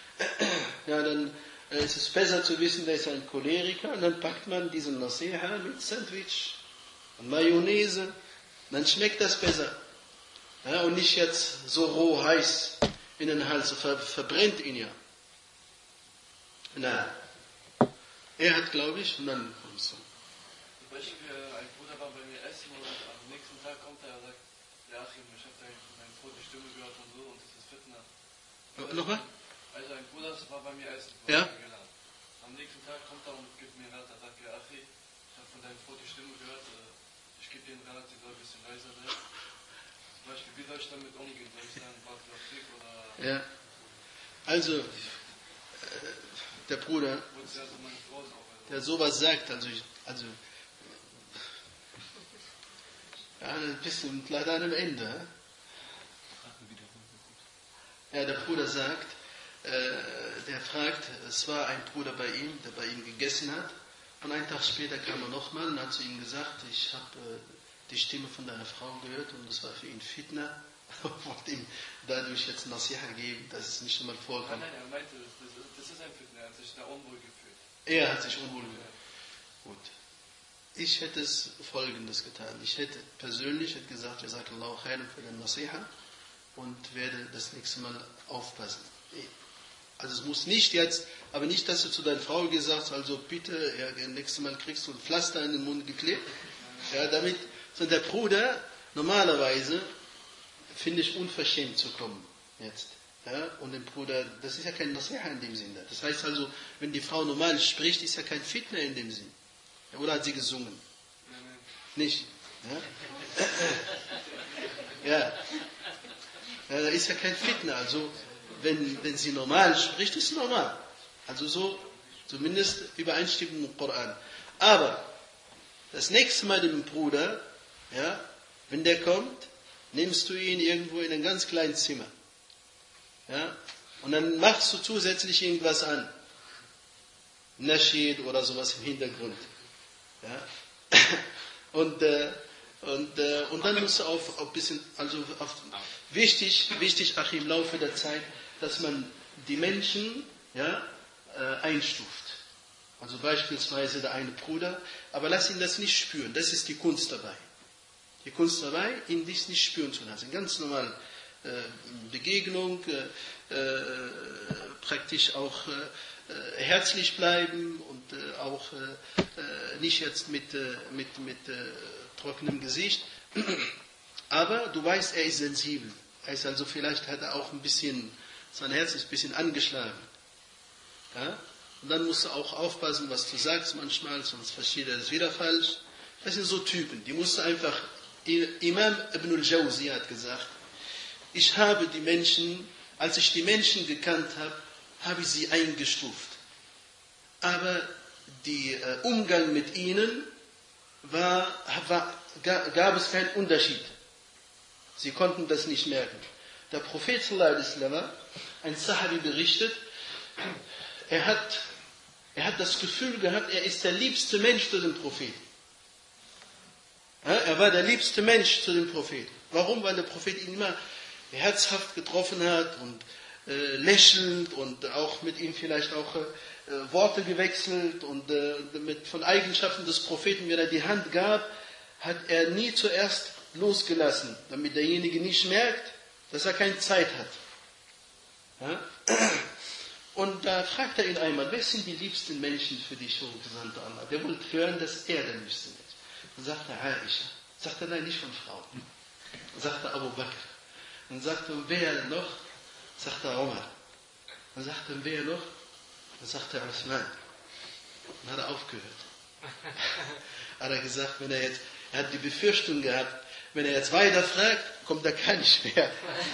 Ja, dann ist es besser zu wissen, der ist ein Choleriker. Und dann packt man diesen Nasiha mit Sandwich und Mayonnaise. Dann schmeckt das besser. Ja, und nicht jetzt so roh heiß in den Hals. Verbrennt ihn ja. Na, er hat, glaube ich, und dann kommst du. Zum Beispiel, ein Bruder war bei mir essen und am nächsten Tag kommt er und sagt, ja, Achim, ich habe deine frohe Stimme gehört und so und das ist Fitna. Nochmal? Also ein Bruder war bei mir essen. Ja. Am nächsten Tag kommt er und gibt mir Rat, er sagt, ja, Achim, ich habe von deiner frohe Stimme gehört, ich gebe dir einen Rat, die soll ein bisschen leiser sein. Zum Beispiel, wie soll ich damit umgehen? Soll ich sagen, Barakallahu fik oder... Ja, also... der Bruder, der sowas sagt, ja, ein bisschen leider an einem Ende. Ja, der Bruder sagt, der fragt, es war ein Bruder bei ihm, der bei ihm gegessen hat, und einen Tag später kam er nochmal und hat zu ihm gesagt, ich habe die Stimme von deiner Frau gehört und das war für ihn Fitna. Wollte ihm dadurch jetzt Nasiha geben, dass es nicht einmal vorkommt. Nein, er meinte, das ist ein Fitna, er hat sich da unwohl gefühlt. Er hat sich unwohl gefühlt. Gut. Ich hätte es Folgendes getan. Ich hätte persönlich gesagt, Jazakallahu khairan für den Nasiha und werde das nächste Mal aufpassen. Also es muss nicht jetzt, aber nicht, dass du zu deiner Frau gesagt hast, also bitte, ja, nächstes Mal kriegst du ein Pflaster in den Mund geklebt. Ja, damit, sondern der Bruder, normalerweise, finde ich unverschämt zu kommen, jetzt. Ja, und dem Bruder, das ist ja kein Nasiha in dem Sinne. Das heißt also, wenn die Frau normal spricht, ist ja kein Fitna in dem Sinn. Ja, oder hat sie gesungen? Nicht? Ja? Ja. Ja, da ist ja kein Fitna. Also, wenn sie normal spricht, ist sie normal. Also so, zumindest übereinstimmend mit dem Koran. Aber, das nächste Mal dem Bruder, ja, wenn der kommt, nimmst du ihn irgendwo in ein ganz kleines Zimmer. Ja, und dann machst du zusätzlich irgendwas an. Naschid oder sowas im Hintergrund. Ja. Und dann musst du auf ein bisschen, also wichtig, ach, im Laufe der Zeit, dass man die Menschen, ja, einstuft. Also beispielsweise der eine Bruder, aber lass ihn das nicht spüren. Das ist die Kunst dabei. Die Kunst dabei, ihn dies nicht spüren zu lassen. Ganz normal Begegnung, praktisch auch herzlich bleiben und auch nicht jetzt mit trockenem Gesicht. Aber du weißt, er ist sensibel. Heißt also, vielleicht hat er auch ein bisschen, sein Herz ist ein bisschen angeschlagen. Ja? Und dann musst du auch aufpassen, was du sagst manchmal, sonst versteht er es wieder falsch. Das sind so Typen, die musst du einfach, Imam Ibn al-Jawzi hat gesagt, ich habe die Menschen, als ich die Menschen gekannt habe, habe ich sie eingestuft. Aber der Umgang mit ihnen gab es keinen Unterschied. Sie konnten das nicht merken. Der Prophet sallallahu alaihi wasallam, ein Sahabi berichtet, er hat das Gefühl gehabt, er ist der liebste Mensch zu dem Propheten. Ja, er war der liebste Mensch zu dem Propheten. Warum? Weil der Prophet ihn immer herzhaft getroffen hat und lächelnd und auch mit ihm vielleicht auch Worte gewechselt und von Eigenschaften des Propheten, wenn er die Hand gab, hat er nie zuerst losgelassen, damit derjenige nicht merkt, dass er keine Zeit hat. Ja? Und da fragt er ihn einmal, wer sind die liebsten Menschen für dich, o Gesandter Allah? Der wollte hören, dass er der liebste ist. Dann sagt er Aisha. Sagt er, nein, nicht von Frauen. Dann sagt er Abu Bakr. Dann sagt er, wer noch? Sagt er Umar. Dann sagt er, wer noch? Dann sagt er Uthman. Dann hat er aufgehört. Hat er gesagt, er hat die Befürchtung gehabt, wenn er jetzt weiter fragt, kommt er gar nicht mehr.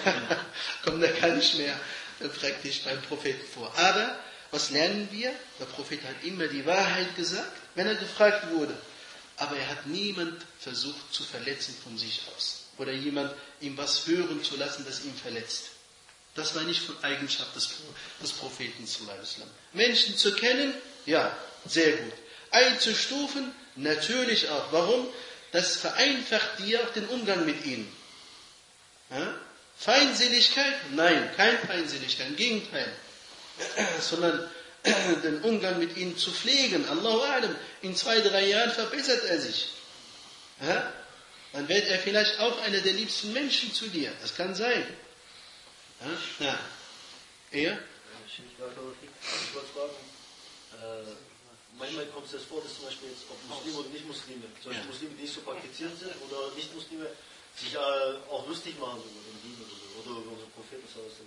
Praktisch beim Propheten vor. Aber, was lernen wir? Der Prophet hat immer die Wahrheit gesagt, wenn er gefragt wurde. Aber er hat niemand versucht zu verletzen von sich aus. Oder jemand ihm was hören zu lassen, das ihn verletzt. Das war nicht von Eigenschaft des Propheten sallallahu alaihi wasallam. Menschen zu kennen, ja, sehr gut. Einzustufen, natürlich auch. Warum? Das vereinfacht dir auch den Umgang mit ihnen. Ja? Feindseligkeit? Nein, keine Feindseligkeit, im Gegenteil. Sondern den Umgang mit ihnen zu pflegen. Allahu A'lam, in 2-3 Jahren verbessert er sich. Ja? Dann wird er vielleicht auch einer der liebsten Menschen zu dir. Das kann sein. Ja? Er? Ich wollte fragen, manchmal kommt es vor, dass zum Beispiel jetzt, ob Muslime oder Nicht-Muslime, zum Beispiel Muslime, die nicht so praktiziert sind, oder Nicht-Muslime, sich auch lustig machen über den Dien oder über unseren Propheten.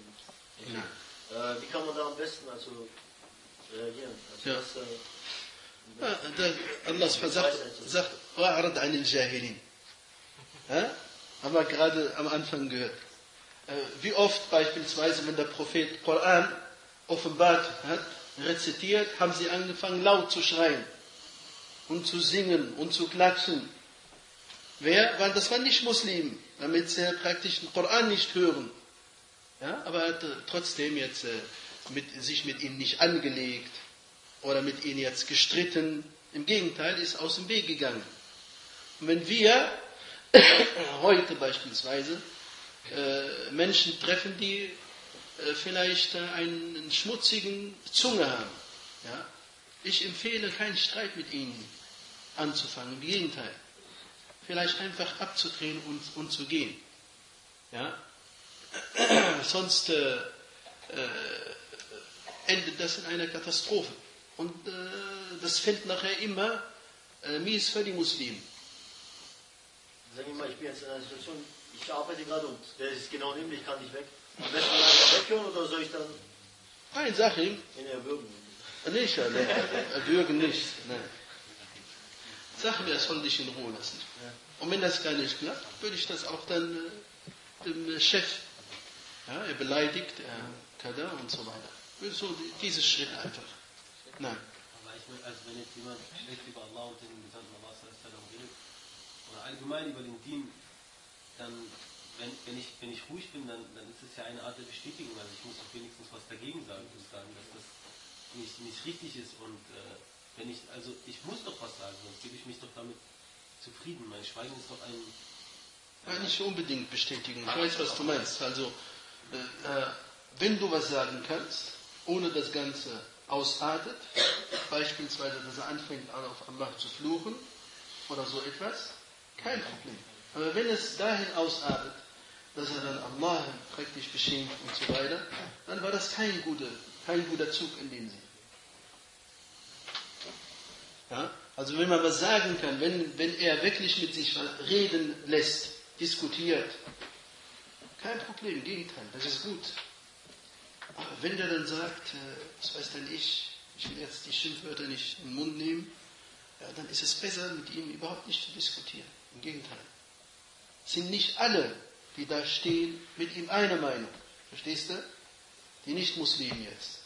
Wie kann man da am besten reagieren? Allah sagt, wa'arad anil jahilin. Haben wir gerade am Anfang gehört. Wie oft beispielsweise, wenn der Prophet Koran offenbart hat, rezitiert, haben sie angefangen laut zu schreien und zu singen und zu klatschen. Weil das waren nicht Muslimen, damit sie praktisch den Koran nicht hören. Ja, aber er hat trotzdem jetzt sich mit ihnen nicht angelegt oder mit ihnen jetzt gestritten. Im Gegenteil, ist aus dem Weg gegangen. Und wenn wir heute beispielsweise Menschen treffen, die vielleicht einen schmutzigen Zunge haben, ja, ich empfehle, keinen Streit mit ihnen anzufangen. Im Gegenteil. Vielleicht einfach abzudrehen und zu gehen. Ja? Sonst endet das in einer Katastrophe. Und das fällt nachher immer mies für die Muslime. Sagen wir mal, ich bin jetzt in einer Situation, ich arbeite gerade und der ist genau neben mir, ich kann nicht weg. Am besten einfach weghören oder soll ich dann... Nein, sag ihm. In erwürgen. Nicht, erwürgen nicht. Nein. Sag mir, er soll dich in Ruhe lassen. Ja. Und wenn das gar nicht klappt, würde ich das auch dann dem Chef, ja, er beleidigt, kada und so weiter. So diese Schritte einfach. Nein. Aber ich meine, also wenn jetzt jemand schlecht über Allah und den Gesandten Allah redet, oder allgemein über den Dien, dann, wenn ich ruhig bin, dann ist es ja eine Art der Bestätigung. Also ich muss auch wenigstens was dagegen sagen, dass das nicht richtig ist. Und ich muss doch was sagen, sonst gebe ich mich doch damit zufrieden. Mein Schweigen ist doch ein... Ja, nicht unbedingt bestätigen. Ich weiß, was du meinst. Also, wenn du was sagen kannst, ohne das Ganze ausartet, beispielsweise, dass er anfängt, auf Allah zu fluchen oder so etwas, kein Problem. Aber wenn es dahin ausartet, dass er dann Allah praktisch beschämt und so weiter, dann war das kein guter Zug in dem Sinn. Ja? Also wenn man was sagen kann, wenn er wirklich mit sich reden lässt, diskutiert, kein Problem, im Gegenteil, das ist gut. Aber wenn der dann sagt, was weiß denn ich will jetzt die Schimpfwörter nicht in den Mund nehmen, ja, dann ist es besser, mit ihm überhaupt nicht zu diskutieren. Im Gegenteil. Es sind nicht alle, die da stehen, mit ihm einer Meinung. Verstehst du? Die Nicht-Muslimen jetzt.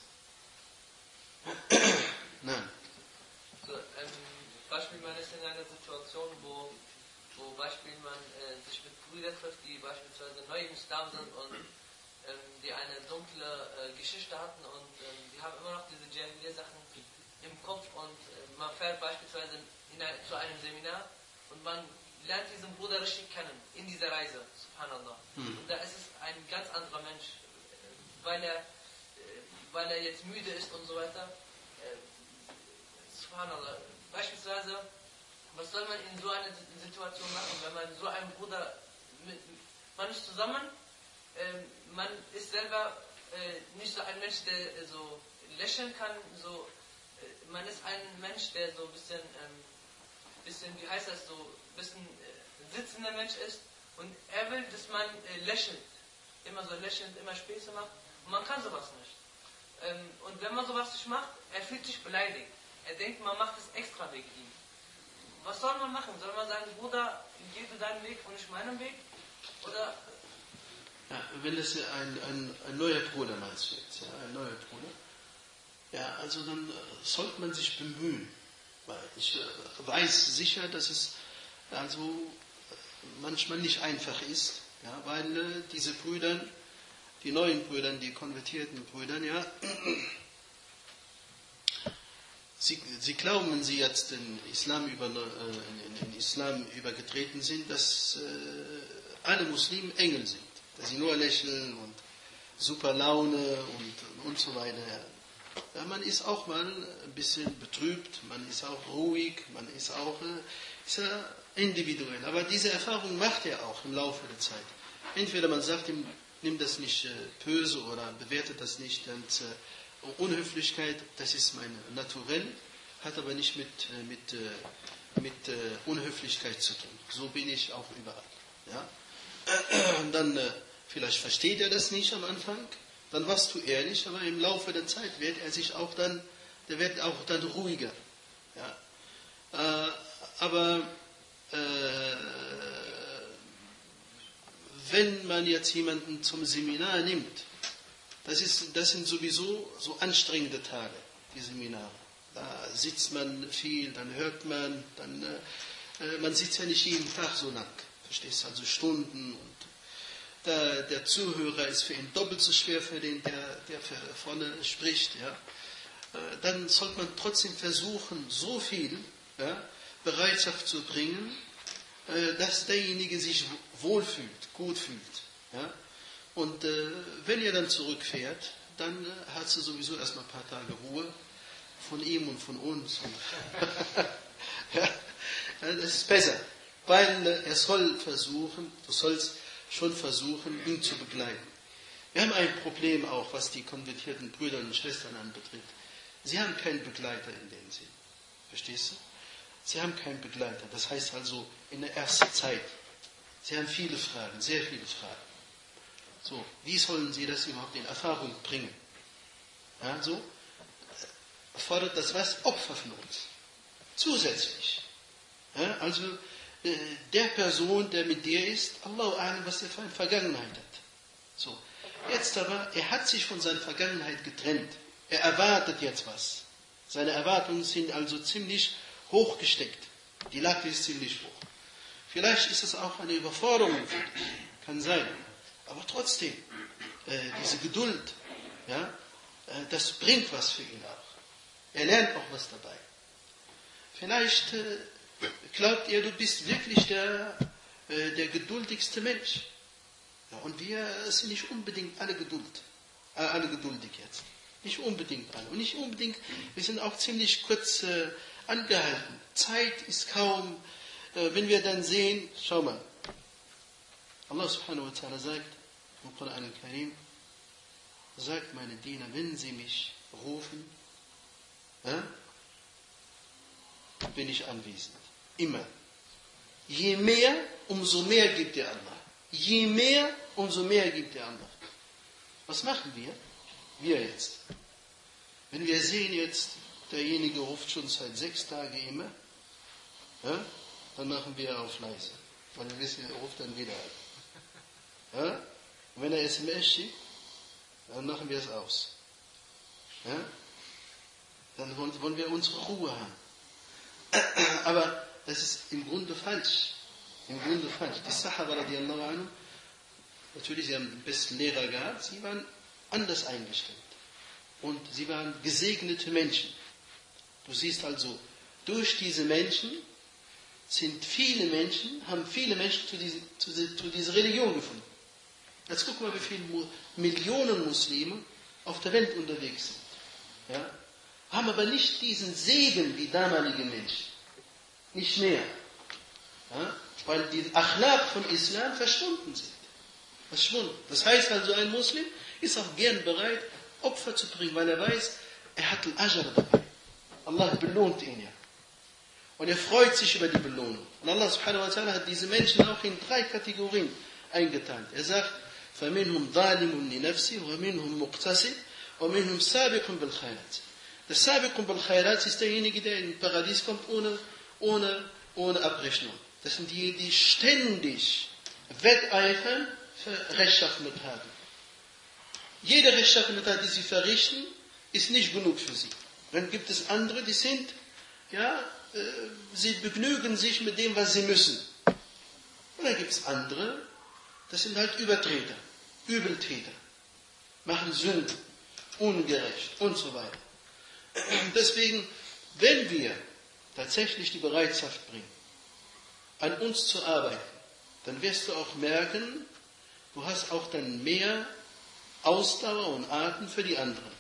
Nein. So, Beispiel, man ist in einer Situation, wo Beispiel man sich mit Brüdern trifft, die beispielsweise neu im Islam sind und die eine dunkle Geschichte hatten und die haben immer noch diese Jahiliyyah-Sachen im Kopf und man fährt beispielsweise zu einem Seminar und man lernt diesen Bruder richtig kennen in dieser Reise, subhanallah. Und da ist es ein ganz anderer Mensch, weil er jetzt müde ist und so weiter. Subhanallah. Beispielsweise, was soll man in so einer Situation machen, wenn man so einen Bruder, man ist zusammen, man ist selber nicht so ein Mensch, der so lächeln kann, so, man ist ein Mensch, der so ein bisschen, wie heißt das, so ein bisschen sitzender Mensch ist und er will, dass man lächelt, immer so lächelnd, immer Späße macht und man kann sowas nicht. Und wenn man sowas nicht macht, er fühlt sich beleidigt. Er denkt, man macht es extra wegen ihm. Was soll man machen? Soll man sagen, Bruder, geh du deinen Weg und ich meinen Weg? Oder... Ja, wenn es ein neuer Bruder meinst du jetzt, ja, ein neuer Bruder, ja, also dann sollte man sich bemühen. Weil ich weiß sicher, dass es also manchmal nicht einfach ist, ja, weil diese Brüder, die neuen Brüder, die konvertierten Brüder, ja, sie glauben, wenn sie jetzt in Islam übergetreten sind, dass alle Muslimen Engel sind. Dass sie nur lächeln und super Laune und so weiter. Ja, man ist auch mal ein bisschen betrübt, man ist auch ruhig, man ist auch ist ja individuell. Aber diese Erfahrung macht er auch im Laufe der Zeit. Entweder man sagt ihm, nimm das nicht böse oder bewertet das nicht als Unhöflichkeit, das ist mein Naturell, hat aber nicht mit Unhöflichkeit zu tun. So bin ich auch überall. Ja? Und dann vielleicht versteht er das nicht am Anfang, dann warst du ehrlich, aber im Laufe der Zeit wird er sich auch dann, der wird auch dann ruhiger. Ja? Aber wenn man jetzt jemanden zum Seminar nimmt, das sind sowieso so anstrengende Tage. die Seminare. Da sitzt man viel, dann hört man, man sitzt ja nicht jeden Tag so lang. Verstehst du? Also Stunden. Und der Zuhörer ist für ihn doppelt so schwer für den, der vorne spricht. Ja. Dann sollte man trotzdem versuchen, so viel Bereitschaft zu bringen, dass derjenige sich wohlfühlt, gut fühlt. Ja. Und wenn er dann zurückfährt, dann hat sie sowieso erstmal ein paar Tage Ruhe von ihm und von uns. Ja, das ist besser, weil er soll versuchen, du sollst schon versuchen, ihn zu begleiten. Wir haben ein Problem auch, was die konvertierten Brüder und Schwestern anbetrifft. Sie haben keinen Begleiter in dem Sinn. Verstehst du? Sie haben keinen Begleiter. Das heißt also in der ersten Zeit. Sie haben viele Fragen, sehr viele Fragen. So, wie sollen sie das überhaupt in Erfahrung bringen? Ja, so fordert das was Opfer von uns. Zusätzlich. Ja, also der Person, der mit dir ist, Allah ahnen, was er für eine Vergangenheit hat. So, jetzt aber, er hat sich von seiner Vergangenheit getrennt. Er erwartet jetzt was. Seine Erwartungen sind also ziemlich hoch gesteckt. Die Latte ist ziemlich hoch. Vielleicht ist es auch eine Überforderung für dich. Kann sein. Aber trotzdem, diese Geduld, ja, das bringt was für ihn auch. Er lernt auch was dabei. Vielleicht glaubt er, du bist wirklich der geduldigste Mensch. Ja, und wir sind nicht unbedingt alle geduldig jetzt. Nicht unbedingt alle. Und nicht unbedingt, wir sind auch ziemlich kurz angehalten. Zeit ist kaum, wenn wir dann sehen, schau mal, Allah subhanahu wa ta'ala sagt, im Koran al-Karim, sagt meine Diener, wenn sie mich rufen, bin ich anwesend. Immer. Je mehr, umso mehr gibt der Allah. Je mehr, umso mehr gibt der Allah. Was machen wir? Wir jetzt. Wenn wir sehen jetzt, derjenige ruft schon seit 6 Tagen immer, dann machen wir auf leise. Weil wir wissen, er ruft dann wieder an. Und wenn er SMS schickt, dann machen wir es aus. Dann wollen wir unsere Ruhe haben. Aber das ist im Grunde falsch. Im Grunde falsch. Die Sahaba radiallahu anhu, natürlich, sie haben den besten Lehrer gehabt, sie waren anders eingestellt. Und sie waren gesegnete Menschen. Du siehst also, durch diese Menschen haben viele Menschen zu dieser Religion gefunden. Jetzt guck mal, wie viele Millionen Muslime auf der Welt unterwegs sind. Ja? Haben aber nicht diesen Segen wie damalige Menschen. Nicht mehr. Ja? Weil die Achlaq von Islam verschwunden sind. Verschwunden. Das heißt also, ein Muslim ist auch gern bereit, Opfer zu bringen, weil er weiß, er hat Al-Ajr dabei. Allah belohnt ihn ja. Und er freut sich über die Belohnung. Und Allah subhanahu wa ta'ala hat diese Menschen auch in 3 Kategorien eingeteilt. Er sagt, فَمِنْهُمْ ظَالِمٌ لِنَفْسِهِ وَمِنْهُمْ مُقْتَصِدٌ وَمِنْهُمْ سَابِقٌ بِالْخَيْرَاتِ. Der Sabiq bil-Khairat ist derjenige, der in Paradies kommt ohne Abrechnung. Das sind die, die ständig wetteifern für rechtschaffene Taten. Jede rechtschaffene Tat, die sie verrichten, ist nicht genug für sie. Dann gibt es andere, die sind, sie begnügen sich mit dem, was sie müssen. Und dann gibt es andere, das sind halt Übertreter, Übeltäter, machen Sünden, ungerecht und so weiter. Deswegen, wenn wir tatsächlich die Bereitschaft bringen, an uns zu arbeiten, dann wirst du auch merken, du hast auch dann mehr Ausdauer und Atem für die anderen.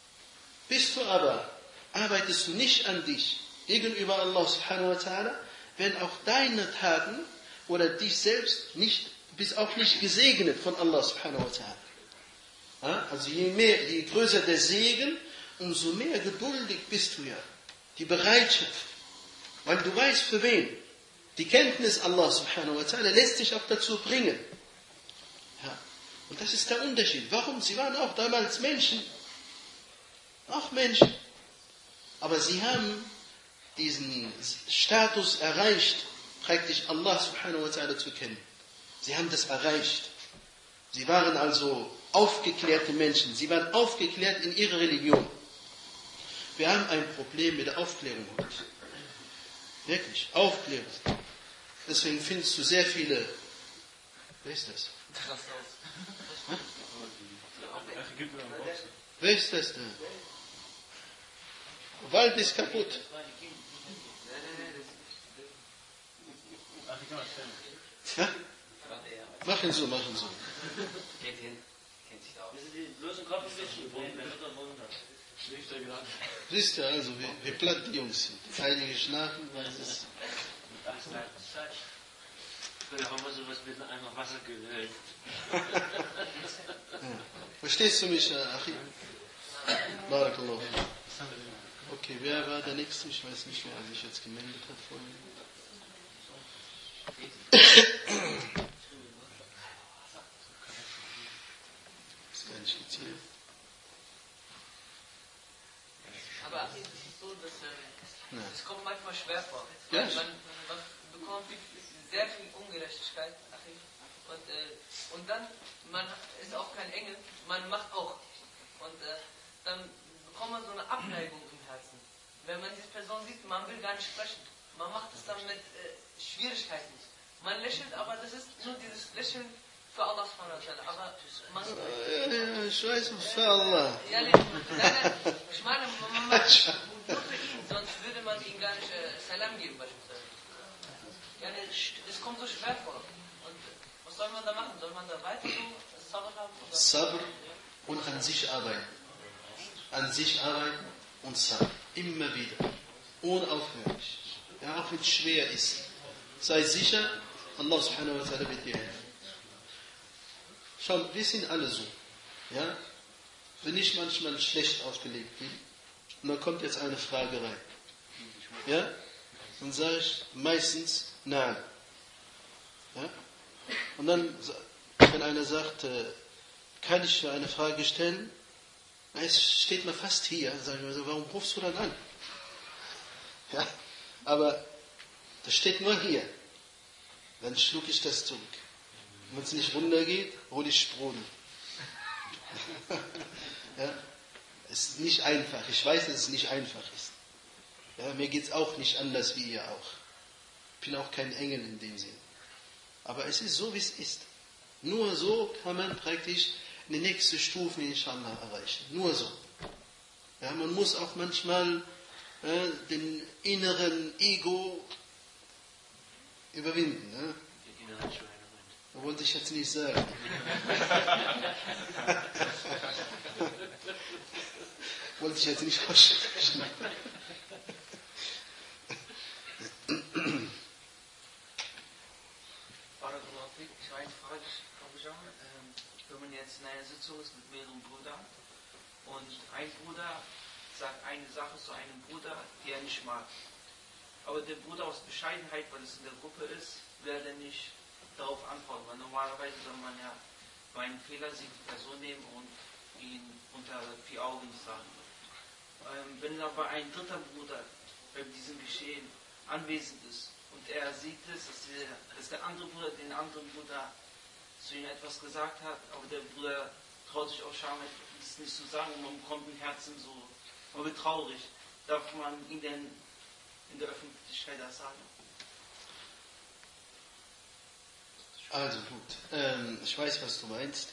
Arbeitest du nicht an dich gegenüber Allah subhanahu wa ta'ala, werden auch deine Taten oder dich selbst bist auch nicht gesegnet von Allah subhanahu wa ta'ala. Also je größer der Segen, umso mehr geduldig bist du ja. Die Bereitschaft. Weil du weißt für wen. Die Kenntnis Allah subhanahu wa ta'ala lässt dich auch dazu bringen. Ja. Und das ist der Unterschied. Warum? Sie waren auch damals Menschen. Auch Menschen. Aber sie haben diesen Status erreicht, praktisch Allah subhanahu wa ta'ala zu kennen. Sie haben das erreicht. Sie waren also aufgeklärte Menschen. Sie waren aufgeklärt in ihrer Religion. Wir haben ein Problem mit der Aufklärung heute. Wirklich, Aufklärung. Deswegen findest du sehr viele. Wer ist das? Wer ist das denn? Der Wald ist kaputt. Ja? Machen so. Geht hin. Kennt sich da aus. Bloß den Kopf ein bisschen drehen, dann wird er runter. Siehst du also, wie platt die Jungs sind. Heilige Schlafen, was ist. Früher haben wir sowas mit einfach Wasser gehüllt. Ja. Verstehst du mich, Achim? Barakallahu. Okay, wer war der Nächste? Ich weiß nicht, wer sich jetzt gemeldet hat vorhin. Ist gar nicht gezielt. Aber es ist so, dass es kommt manchmal schwer vor. Ja. Man bekommt sehr viel Ungerechtigkeit. Und dann, man ist auch kein Engel, man macht auch. Und dann bekommt man so eine Abneigung im Herzen. Wenn man diese Person sieht, man will gar nicht sprechen. Man macht es dann mit Schwierigkeiten. Man lächelt, aber das ist nur dieses Lächeln für Allah subhanahu wa ta'ala. Aber man... Ja, ich weiß, für Allah. Ja, nein, ich meine, man macht es nur für ihn, sonst würde man ihm gar nicht Salam geben beispielsweise. Ja, es kommt so schwer vor. Und was soll man da machen? Soll man da weiter so Sabr haben? Sabr und an sich arbeiten. An sich arbeiten und Sabr. Immer wieder. Unaufhörlich. Ja, auch wenn es schwer ist. Sei sicher, Allah subhanahu wa ta'ala wird dir helfen. Schau, wir sind alle so. Ja? Wenn ich manchmal schlecht aufgelegt bin, und dann kommt jetzt eine Frage rein. Ja? Dann sage ich meistens, nein. Ja? Und dann, wenn einer sagt, kann ich dir eine Frage stellen? Na, es steht mir fast hier. Dann sage ich mir so, warum rufst du dann an? Ja? Aber das steht nur hier. Dann schluck ich das zurück. Wenn es nicht runtergeht, hole ich Sprudel. Ja? Es ist nicht einfach. Ich weiß, dass es nicht einfach ist. Ja, mir geht es auch nicht anders wie ihr auch. Ich bin auch kein Engel in dem Sinn. Aber es ist so, wie es ist. Nur so kann man praktisch die nächste Stufe inshallah erreichen. Nur so. Ja, man muss auch manchmal den inneren Ego überwinden. Ne? Den inneren Schweinehund. Das wollte ich jetzt nicht sagen. Wollte ich jetzt nicht aussprechen. Ich habe eine Frage, wenn man jetzt in einer Sitzung ist mit mehreren Brüdern und ein Bruder sagt eine Sache zu einem Bruder, die er nicht mag. Aber der Bruder aus Bescheidenheit, weil es in der Gruppe ist, will er dann nicht darauf antworten. Weil normalerweise soll man ja bei einem Fehler sich die Person nehmen und ihn unter 4 Augen sagen. Wenn aber ein dritter Bruder bei diesem Geschehen anwesend ist und er sieht es, dass der andere Bruder den anderen Bruder zu ihm etwas gesagt hat, aber der Bruder traut sich auch Scham, das nicht zu sagen und man bekommt im Herzen so, man wird traurig. Darf man ihn denn in der Öffentlichkeit das sagen? Also gut, ich weiß, was du meinst.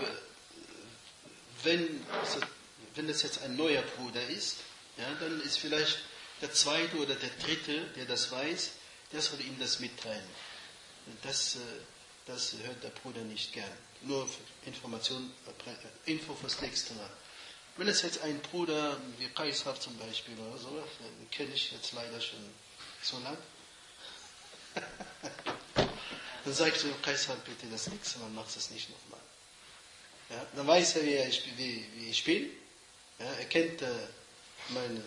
Wenn das jetzt ein neuer Bruder ist, ja, dann ist vielleicht der zweite oder der dritte, der das weiß, der soll ihm das mitteilen. Das hört der Bruder nicht gern. Nur für Info fürs nächste Mal. Wenn es jetzt ein Bruder wie Kaisar zum Beispiel oder so, den kenne ich jetzt leider schon so lang, dann sagst du, Kaisar, bitte das nächste Mal machst du es nicht nochmal. Ja, dann weiß er, wie ich bin. Ja, er kennt meine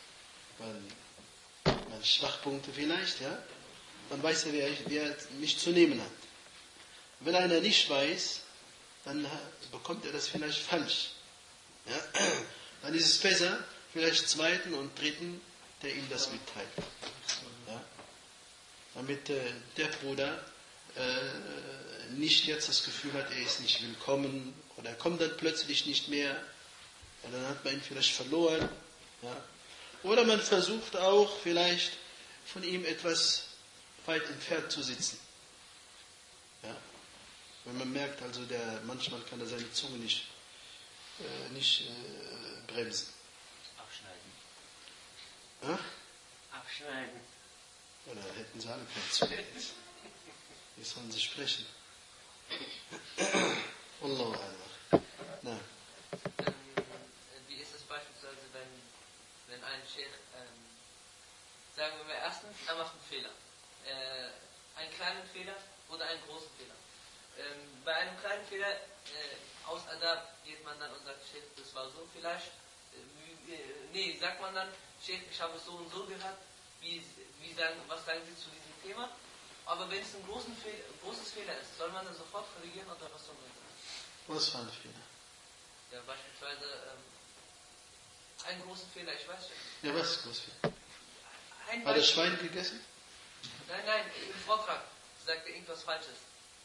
Schwachpunkte vielleicht. Ja. Dann weiß er, wie er mich zu nehmen hat. Wenn einer nicht weiß, dann bekommt er das vielleicht falsch. Ja. Dann ist es besser, vielleicht zweiten und dritten, der ihm das mitteilt. Ja. Damit der Bruder nicht jetzt das Gefühl hat, er ist nicht willkommen oder er kommt dann plötzlich nicht mehr und dann hat man ihn vielleicht verloren. Ja. Oder man versucht auch vielleicht von ihm etwas weit entfernt zu sitzen. Ja? Wenn man merkt, also manchmal kann er seine Zunge nicht bremsen. Abschneiden. Ja? Abschneiden. Oder hätten sie alle keine Zunge jetzt. Wie sollen sie sprechen? Allahu Akbar. Na. Wie ist es beispielsweise, wenn ein Sheikh, sagen wir mal erstens, er macht einen Fehler. Einen kleinen Fehler oder einen großen Fehler. Bei einem kleinen Fehler, aus Adab, geht man dann und sagt, Sheikh, das war so vielleicht. Sagt man dann, Sheikh, ich habe es so und so gehört. Was sagen Sie zu diesem Thema? Aber wenn es ein großes Fehler ist, soll man dann sofort korrigieren oder was soll man sagen? Was für ein Fehler? Ja, beispielsweise einen großen Fehler, ich weiß nicht. Ja, was ist groß Fehler? Ein Hat er Beispiel- Schwein gegessen? Nein, im Vortrag sagt er irgendwas Falsches.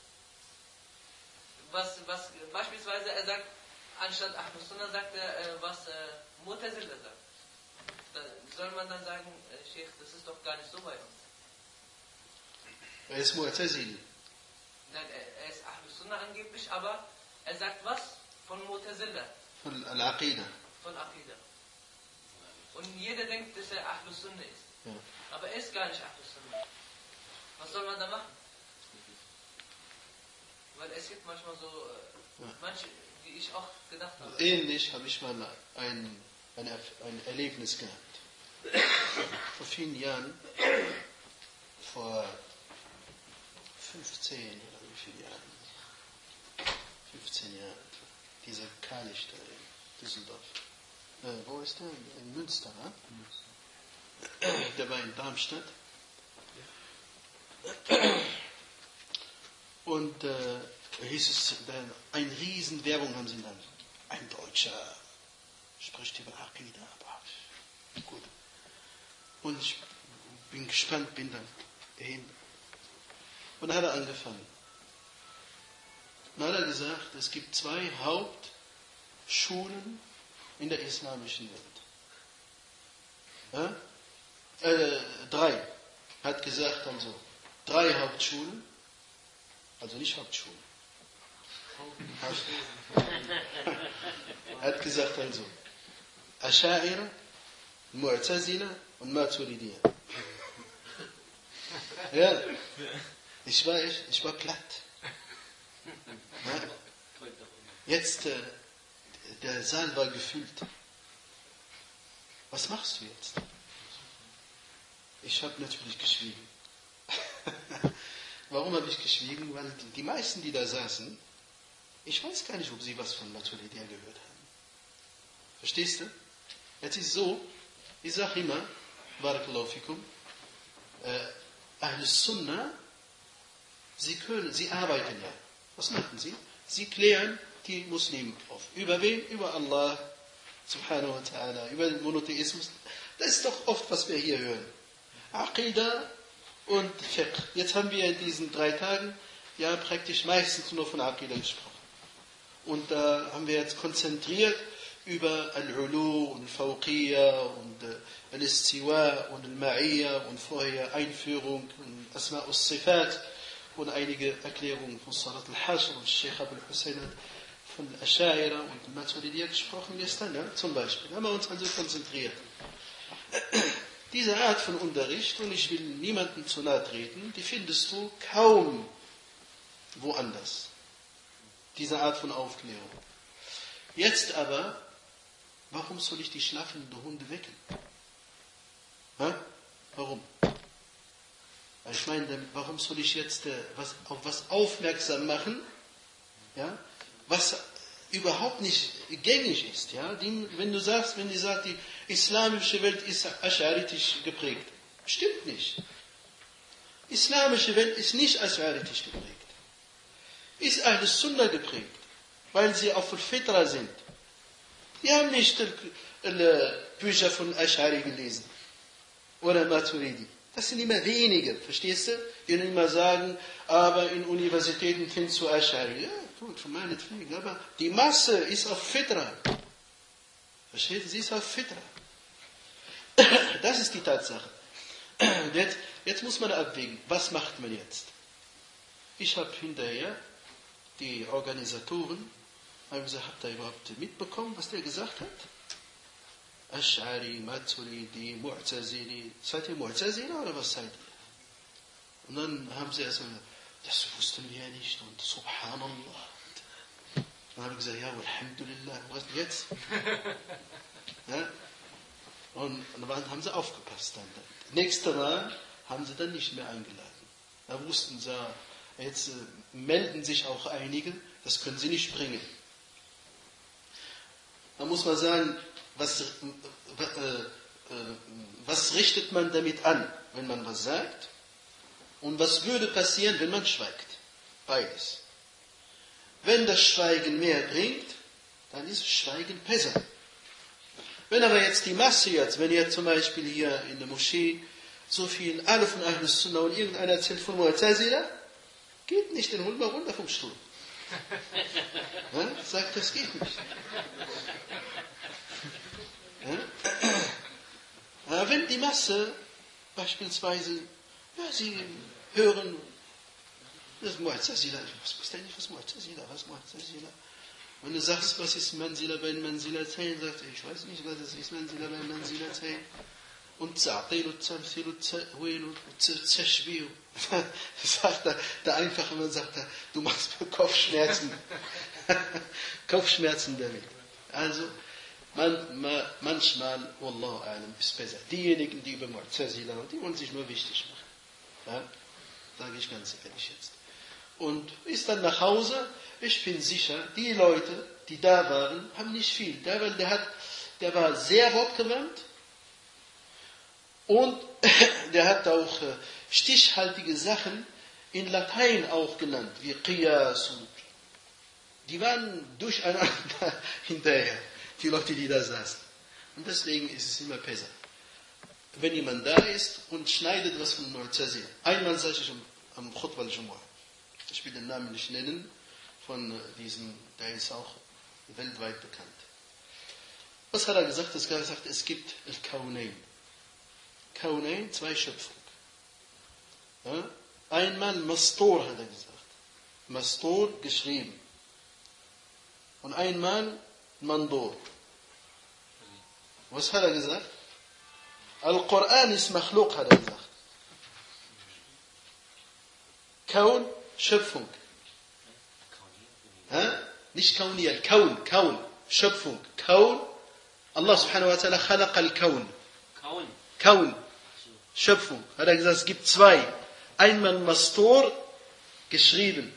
Was beispielsweise er sagt, anstatt Ahlus Sunnah sagt er, was Mu'tazila sagt. Da soll man dann sagen, Sheikh, das ist doch gar nicht so bei uns. Er ist Mu'tazili. Nein, er ist Ahlus Sunnah angeblich, aber er sagt was von Mu'tazila, Von Al-Aqidah. von Aqidah. Und jeder denkt, dass er Ahlus Sunnah ist. Ja. Aber er ist gar nicht Ahlus Sunnah. Was soll man da machen? Weil es gibt manchmal so, manche, die ich auch gedacht habe. Ähnlich habe ich mal ein Erlebnis gehabt. Vor vielen Jahren, vor 15 oder wie viele Jahren? 15 Jahre. Dieser Kalisch da in Düsseldorf. Wo ist der? In Münster, ne? Der war in Darmstadt. Und hieß es, eine riesen Werbung haben sie dann. Ein Deutscher spricht über Aqidah. Gut. Und ich bin gespannt, bin dann hin. Und dann hat er angefangen. Dann hat er gesagt, es gibt 2 Hauptschulen in der islamischen Welt. Ja? 3. Hat gesagt also, 3 Hauptschulen, also nicht Hauptschulen. Hat gesagt also, Asha'ira, Mu'tazila und Maturidiyya. Ja, ich war platt. Ja. Jetzt, der Saal war gefüllt. Was machst du jetzt? Ich habe natürlich geschwiegen. Warum habe ich geschwiegen? Weil die meisten, die da saßen, ich weiß gar nicht, ob sie was von Maturidiyya gehört haben. Verstehst du? Jetzt ist so, ich sage immer, Barakallahu fikum, Ahlus Sunnah, sie arbeiten ja. Was machen sie? Sie klären die Muslime auf. Über wen? Über Allah, subhanahu wa ta'ala, über den Monotheismus. Das ist doch oft, was wir hier hören. Aqidah und Fiqh. Jetzt haben wir in diesen 3 Tagen ja praktisch meistens nur von Aqidah gesprochen. Und da haben wir jetzt konzentriert über Al-Ulu und Al-Fawqiyya und Al-Istiwa und Al-Ma'iyya und vorher Einführung und Asma' al-Sifat und einige Erklärungen von Salat al-Hashr und Sheikh Abul Hussein von Asha'ira und Maturidiyya gesprochen gestern, ja, zum Beispiel. Da haben wir uns also konzentriert. Diese Art von Unterricht, und ich will niemandem zu nahe treten, die findest du kaum woanders. Diese Art von Aufklärung. Jetzt aber, warum soll ich die schlafenden Hunde wecken? Warum? Ich meine, warum soll ich jetzt auf was aufmerksam machen, ja, was überhaupt nicht gängig ist? Ja? Wenn die sagt, die islamische Welt ist ascharitisch geprägt. Stimmt nicht. Islamische Welt ist nicht ascharitisch geprägt. Ist Ahlus Sunnah geprägt, weil sie auf Al-Fitra sind. Die haben nicht Bücher von Ash'ari gelesen oder Maturidi. Das sind immer wenige, verstehst du? Die immer sagen, aber in Universitäten findest du Ash'ari. Ja, gut, von meinetwegen, aber die Masse ist auf Fitra. Verstehst du? Sie ist auf Fitra. Das ist die Tatsache. Jetzt muss man abwägen, was macht man jetzt? Ich habe hinterher die Organisatoren, habe gesagt, habt ihr überhaupt mitbekommen, was der gesagt hat? Ash'ari, Maturidi, Mu'tazili. Seid ihr Mu'tazila oder was seid ihr? Und dann haben sie erstmal gesagt, das wussten wir ja nicht und Subhanallah. Dann habe ich gesagt, ja, Alhamdulillah, was jetzt? Ja? Und dann haben sie aufgepasst. Dann. Nächste Mal haben sie dann nicht mehr eingeladen. Da wussten sie, jetzt melden sich auch einige, das können sie nicht bringen. Da muss man sagen, was richtet man damit an, wenn man was sagt? Und was würde passieren, wenn man schweigt? Beides. Wenn das Schweigen mehr bringt, dann ist Schweigen besser. Wenn aber jetzt die Masse wenn ihr zum Beispiel hier in der Moschee so viel, alle von Ahlus Sunnah und irgendeiner erzählt von Mu'tazila, geht nicht, den holt mal runter vom Stuhl. Ja? Sagt, das geht nicht. Ja? Aber wenn die Masse beispielsweise, ja, sie hören, das ist Mu'tazila, was ist denn nicht, was Mu'tazila? Wenn du sagst, was ist Manzila bei Manzilatain, sagt er, ich weiß nicht, was das ist Manzila bei Manzilatain. Und Za'til und Zamthil und Za'wil und Zashbih. Sagt er, der einfache Mann sagt, du machst mir Kopfschmerzen. Kopfschmerzen damit. Also, manchmal, Wallahu a'lam, ist besser. Diejenigen, die über Mu'tazila, die wollen sich nur wichtig machen. Ja? Sage ich ganz ehrlich jetzt. Und ist dann nach Hause, ich bin sicher, die Leute, die da waren, haben nicht viel. Der war sehr wortgewandt und der hat auch stichhaltige Sachen in Latein auch genannt, wie Qiyas und die waren durcheinander hinterher, die Leute, die da saßen. Und deswegen ist es immer besser. Wenn jemand da ist und schneidet was von Mu'tazila. Einmal sage ich am Khutbah al-Jumu'ah, ich will den Namen nicht nennen, von diesem, der ist auch weltweit bekannt. Was hat er gesagt? Er hat gesagt, es gibt Al-Kaunain. Kaunain, zwei Schöpfungen. Ja? Einmal Mastur hat er gesagt. Mastur geschrieben. Und einmal Mandur. Was hat er gesagt? Al-Quran ist Makhluq, hat er gesagt. Kaun, Schöpfung. Nicht Kauniya, Kaun, Schöpfung. Kaun, Allah subhanahu wa ta'ala khalaqa al-Kaun. Kaun, Schöpfung. Hat er gesagt, es gibt zwei. Einmal Mastur, geschrieben.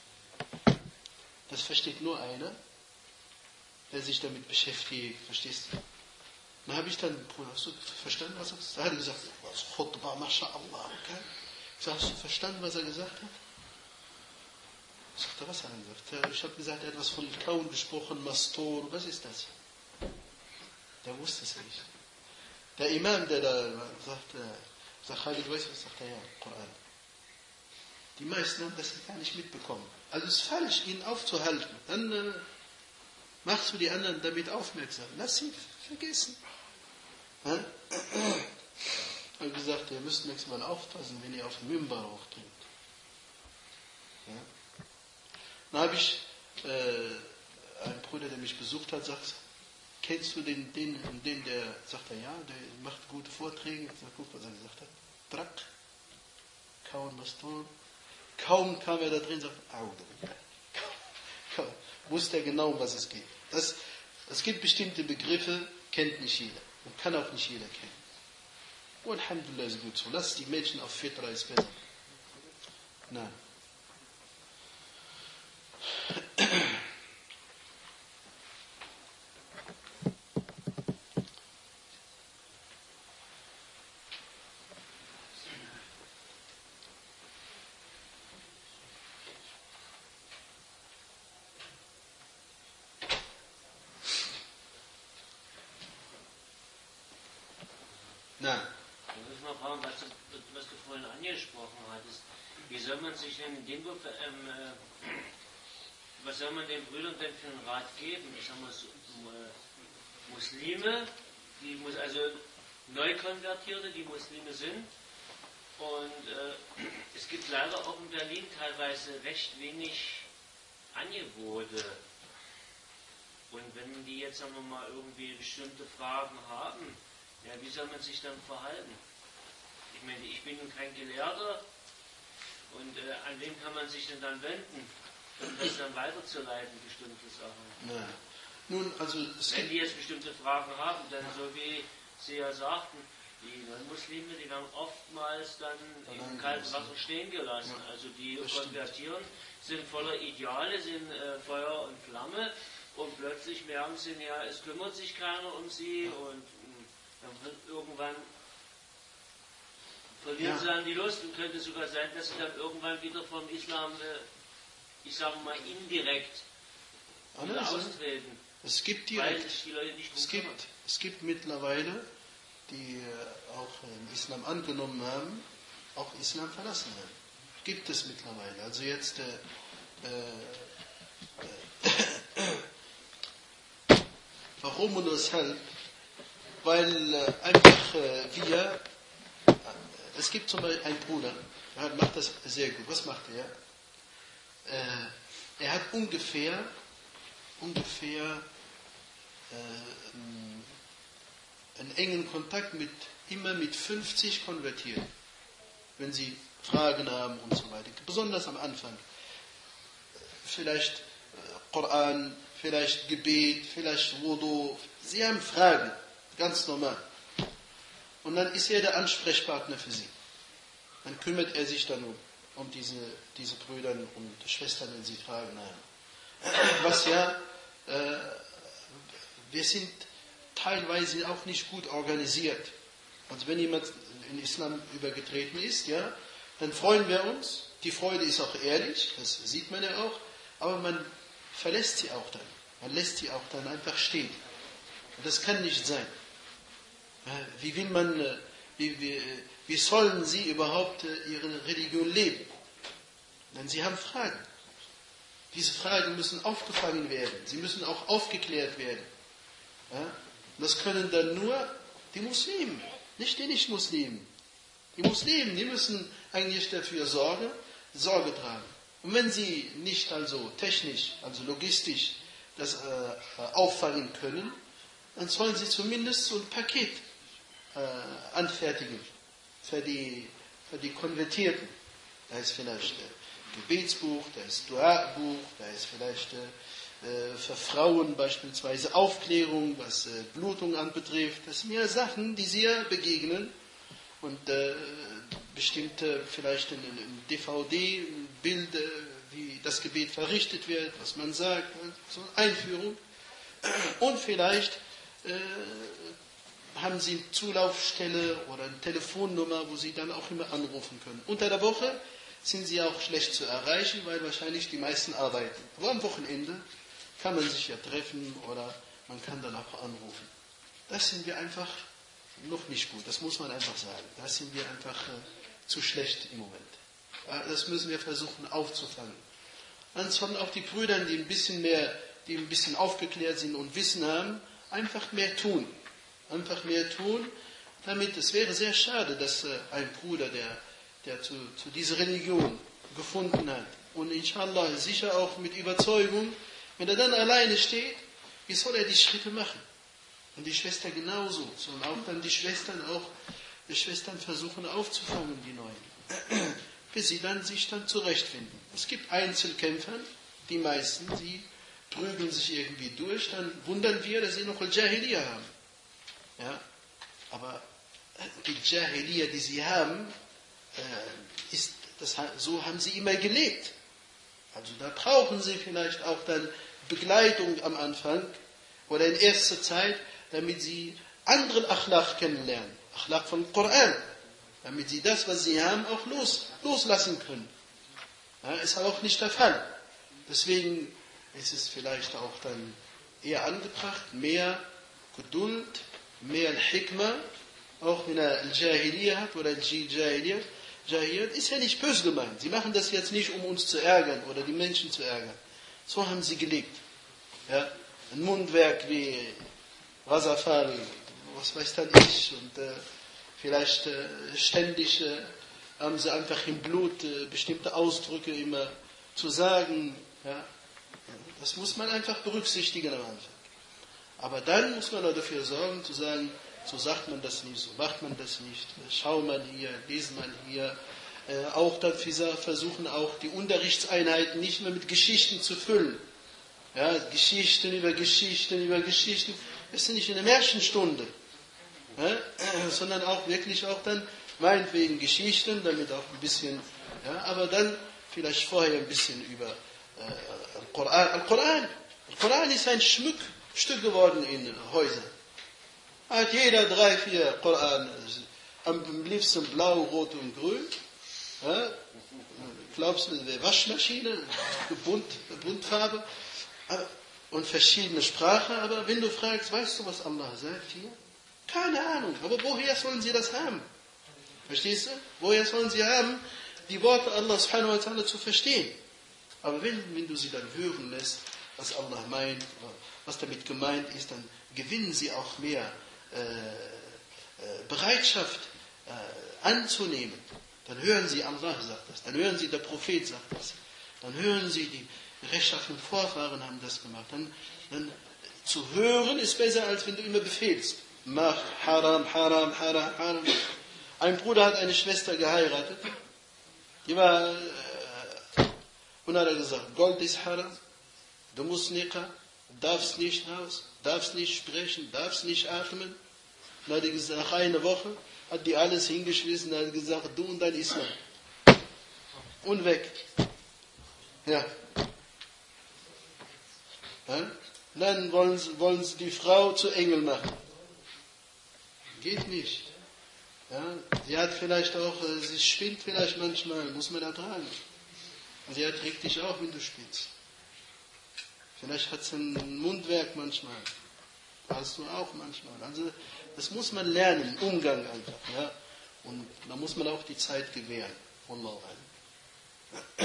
Das versteht nur einer, der sich damit beschäftigt, verstehst du? Dann habe ich dann, Bruder, hast du verstanden, was er gesagt hat? Da hat er gesagt, Khutbah, MashaAllah. Okay? Hast du verstanden, was er gesagt hat? Ich sagte, was hat er gesagt? Ich habe gesagt, er hat was von Kaun gesprochen, Mastur, was ist das? Der wusste es nicht. Der Imam, der da sagt, Khalid, weißt du, was sagt er? Ja, Koran. Die meisten haben das gar nicht mitbekommen. Also es ist falsch, ihn aufzuhalten. Dann machst du die anderen damit aufmerksam. Lass sie vergessen. Ich habe gesagt, ihr müsst nächstes Mal aufpassen, wenn ihr auf den Mimbar hochtrinkt. Ja? Dann habe ich einen Bruder, der mich besucht hat, sagt, kennst du den, der sagt, ja, der macht gute Vorträge. Ich sage, guck, was er gesagt hat. Drak, Kaun, Mastur. Kaum kam er da drin und sagt, Auge. Wusste er genau, was es geht. Es gibt bestimmte Begriffe, kennt nicht jeder. Und kann auch nicht jeder kennen. Und Alhamdulillah ist gut so. Lass die Menschen auf Fitra, ist besser. Nein. Ich muss mal fragen, was du vorhin angesprochen hattest. Wie soll man sich denn was soll man den Brüdern denn für einen Rat geben? Ich sag mal, Muslime, Neukonvertierte, die Muslime sind. Und es gibt leider auch in Berlin teilweise recht wenig Angebote. Und wenn die jetzt, sagen wir mal, irgendwie bestimmte Fragen haben, ja, wie soll man sich dann verhalten? Ich meine, ich bin nun kein Gelehrter und an wen kann man sich denn dann wenden, um das dann weiterzuleiten, bestimmte Sachen? Ja. Nun, also wenn die jetzt bestimmte Fragen haben, dann so wie Sie ja sagten, die Non-Muslime, die werden oftmals dann im kalten Wasser stehen gelassen. Ja. Also die konvertieren, sind voller Ideale, sind Feuer und Flamme und plötzlich merken sie, ja, es kümmert sich keiner um sie und dann wird irgendwann verlieren sie dann die Lust und könnte sogar sein, dass sie dann irgendwann wieder vom Islam, ich sage mal indirekt, wieder austreten. Es gibt direkt, weil sich die Leute nicht es gibt mittlerweile, die auch den Islam angenommen haben, auch Islam verlassen haben. Gibt es mittlerweile. Also jetzt warum und weshalb? Weil einfach es gibt zum Beispiel einen Bruder, der macht das sehr gut. Was macht er? Er hat ungefähr einen engen Kontakt immer mit 50 Konvertierten, wenn sie Fragen haben und so weiter. Besonders am Anfang. Vielleicht Koran, vielleicht Gebet, vielleicht Wudu. Sie haben Fragen, ganz normal. Und dann ist er der Ansprechpartner für sie. Dann kümmert er sich dann um diese Brüder und Schwestern, wenn sie Fragen haben. Wir sind teilweise auch nicht gut organisiert. Also wenn jemand in Islam übergetreten ist, ja, dann freuen wir uns. Die Freude ist auch ehrlich, das sieht man ja auch. Aber man verlässt sie auch dann. Man lässt sie auch dann einfach stehen. Und das kann nicht sein. Wie sollen sie überhaupt ihre Religion leben? Denn sie haben Fragen. Diese Fragen müssen aufgefangen werden. Sie müssen auch aufgeklärt werden. Ja? Das können dann nur die Muslimen, nicht die Nicht-Muslimen. Die Muslimen, die müssen eigentlich dafür Sorge tragen. Und wenn sie nicht also technisch, also logistisch das auffangen können, dann sollen sie zumindest so ein Paket anfertigen für die Konvertierten. Da ist vielleicht Gebetsbuch, da ist Dua-Buch, da ist vielleicht für Frauen beispielsweise Aufklärung, was Blutung anbetrifft. Das sind ja Sachen, die sie ja begegnen und bestimmte vielleicht ein DVD-Bild, wie das Gebet verrichtet wird, was man sagt, so eine Einführung. Und vielleicht haben sie eine Zulaufstelle oder eine Telefonnummer, wo sie dann auch immer anrufen können. Unter der Woche sind sie auch schlecht zu erreichen, weil wahrscheinlich die meisten arbeiten. Aber am Wochenende kann man sich ja treffen oder man kann dann auch anrufen. Das sind wir einfach noch nicht gut, das muss man einfach sagen. Da sind wir einfach zu schlecht im Moment. Das müssen wir versuchen aufzufangen. Ansonsten auch die Brüder, die ein bisschen aufgeklärt sind und Wissen haben, einfach mehr tun. Einfach mehr tun, damit es wäre sehr schade, dass ein Bruder, der zu dieser Religion gefunden hat und inshallah sicher auch mit Überzeugung, wenn er dann alleine steht, wie soll er die Schritte machen? Und die Schwester genauso, sollen auch dann die Schwestern versuchen aufzufangen, die Neuen, bis sie dann sich dann zurechtfinden. Es gibt Einzelkämpfer, die meisten, die prügeln sich irgendwie durch, dann wundern wir, dass sie noch Al-Jahiliya haben. Ja, aber die Jahiliya, die sie haben, so haben sie immer gelebt. Also da brauchen sie vielleicht auch dann Begleitung am Anfang oder in erster Zeit, damit sie anderen Achlaq kennenlernen. Achlaq vom Koran. Damit sie das, was sie haben, auch loslassen können. Ja, ist aber auch nicht der Fall. Deswegen ist es vielleicht auch dann eher angebracht, mehr Geduld, mehr Al-Hikmah, auch wenn er Al-Jahiliya hat oder Al-Jahiliya. Jahiliya ist ja nicht böse gemeint. Sie machen das jetzt nicht, um uns zu ärgern oder die Menschen zu ärgern. So haben sie gelebt. Ja? Ein Mundwerk wie Razafal, was weiß dann ich, und vielleicht ständig haben sie einfach im Blut bestimmte Ausdrücke immer zu sagen. Ja. Das muss man einfach berücksichtigen am Anfang. Aber dann muss man auch dafür sorgen, zu sagen, so sagt man das nicht, so macht man das nicht, schau mal hier, lese mal hier. Auch dann versuchen auch die Unterrichtseinheiten nicht mehr mit Geschichten zu füllen. Ja, Geschichten über Geschichten über Geschichten. Das ist nicht eine Märchenstunde. Ja, sondern auch wirklich auch dann meinetwegen Geschichten, damit auch ein bisschen, ja, aber dann vielleicht vorher ein bisschen über Al-Quran. Al-Quran ist ein Schmuckstück geworden in Häusern. Hat jeder 3, 4 Koran, am liebsten blau, rot und grün. Ja, glaubst du, eine Waschmaschine, Buntfarbe und verschiedene Sprachen, aber wenn du fragst, weißt du, was Allah sagt hier? Keine Ahnung, aber woher sollen sie das haben? Verstehst du? Woher sollen sie haben, die Worte Allah subhanahu wa ta'ala zu verstehen? Aber wenn du sie dann hören lässt, was Allah meint, was damit gemeint ist, dann gewinnen sie auch mehr Bereitschaft anzunehmen. Dann hören sie, Allah sagt das, dann hören sie, der Prophet sagt das, dann hören sie, die rechtschaffenen Vorfahren haben das gemacht. Dann zu hören ist besser, als wenn du immer befehlst. Mach, haram, haram, haram, haram. Ein Bruder hat eine Schwester geheiratet, die war, und hat er gesagt, Gold ist haram, du musst Niqab, darfst nicht raus, darfst nicht sprechen, darfst nicht atmen. Und hat er gesagt, nach einer Woche hat die alles hingeschmissen und hat gesagt, du und dein Islam. Und weg. Ja. Ja? Dann wollen sie die Frau zu Engel machen. Geht nicht. Ja? Sie hat vielleicht auch, sie spinnt vielleicht manchmal, muss man ertragen. Und sie erträgt dich auch, wenn du spinnst. Vielleicht hat sie ein Mundwerk manchmal. Hast du auch manchmal. Also das muss man lernen, im Umgang einfach. Ja? Und da muss man auch die Zeit gewähren. Wallahu a'lam.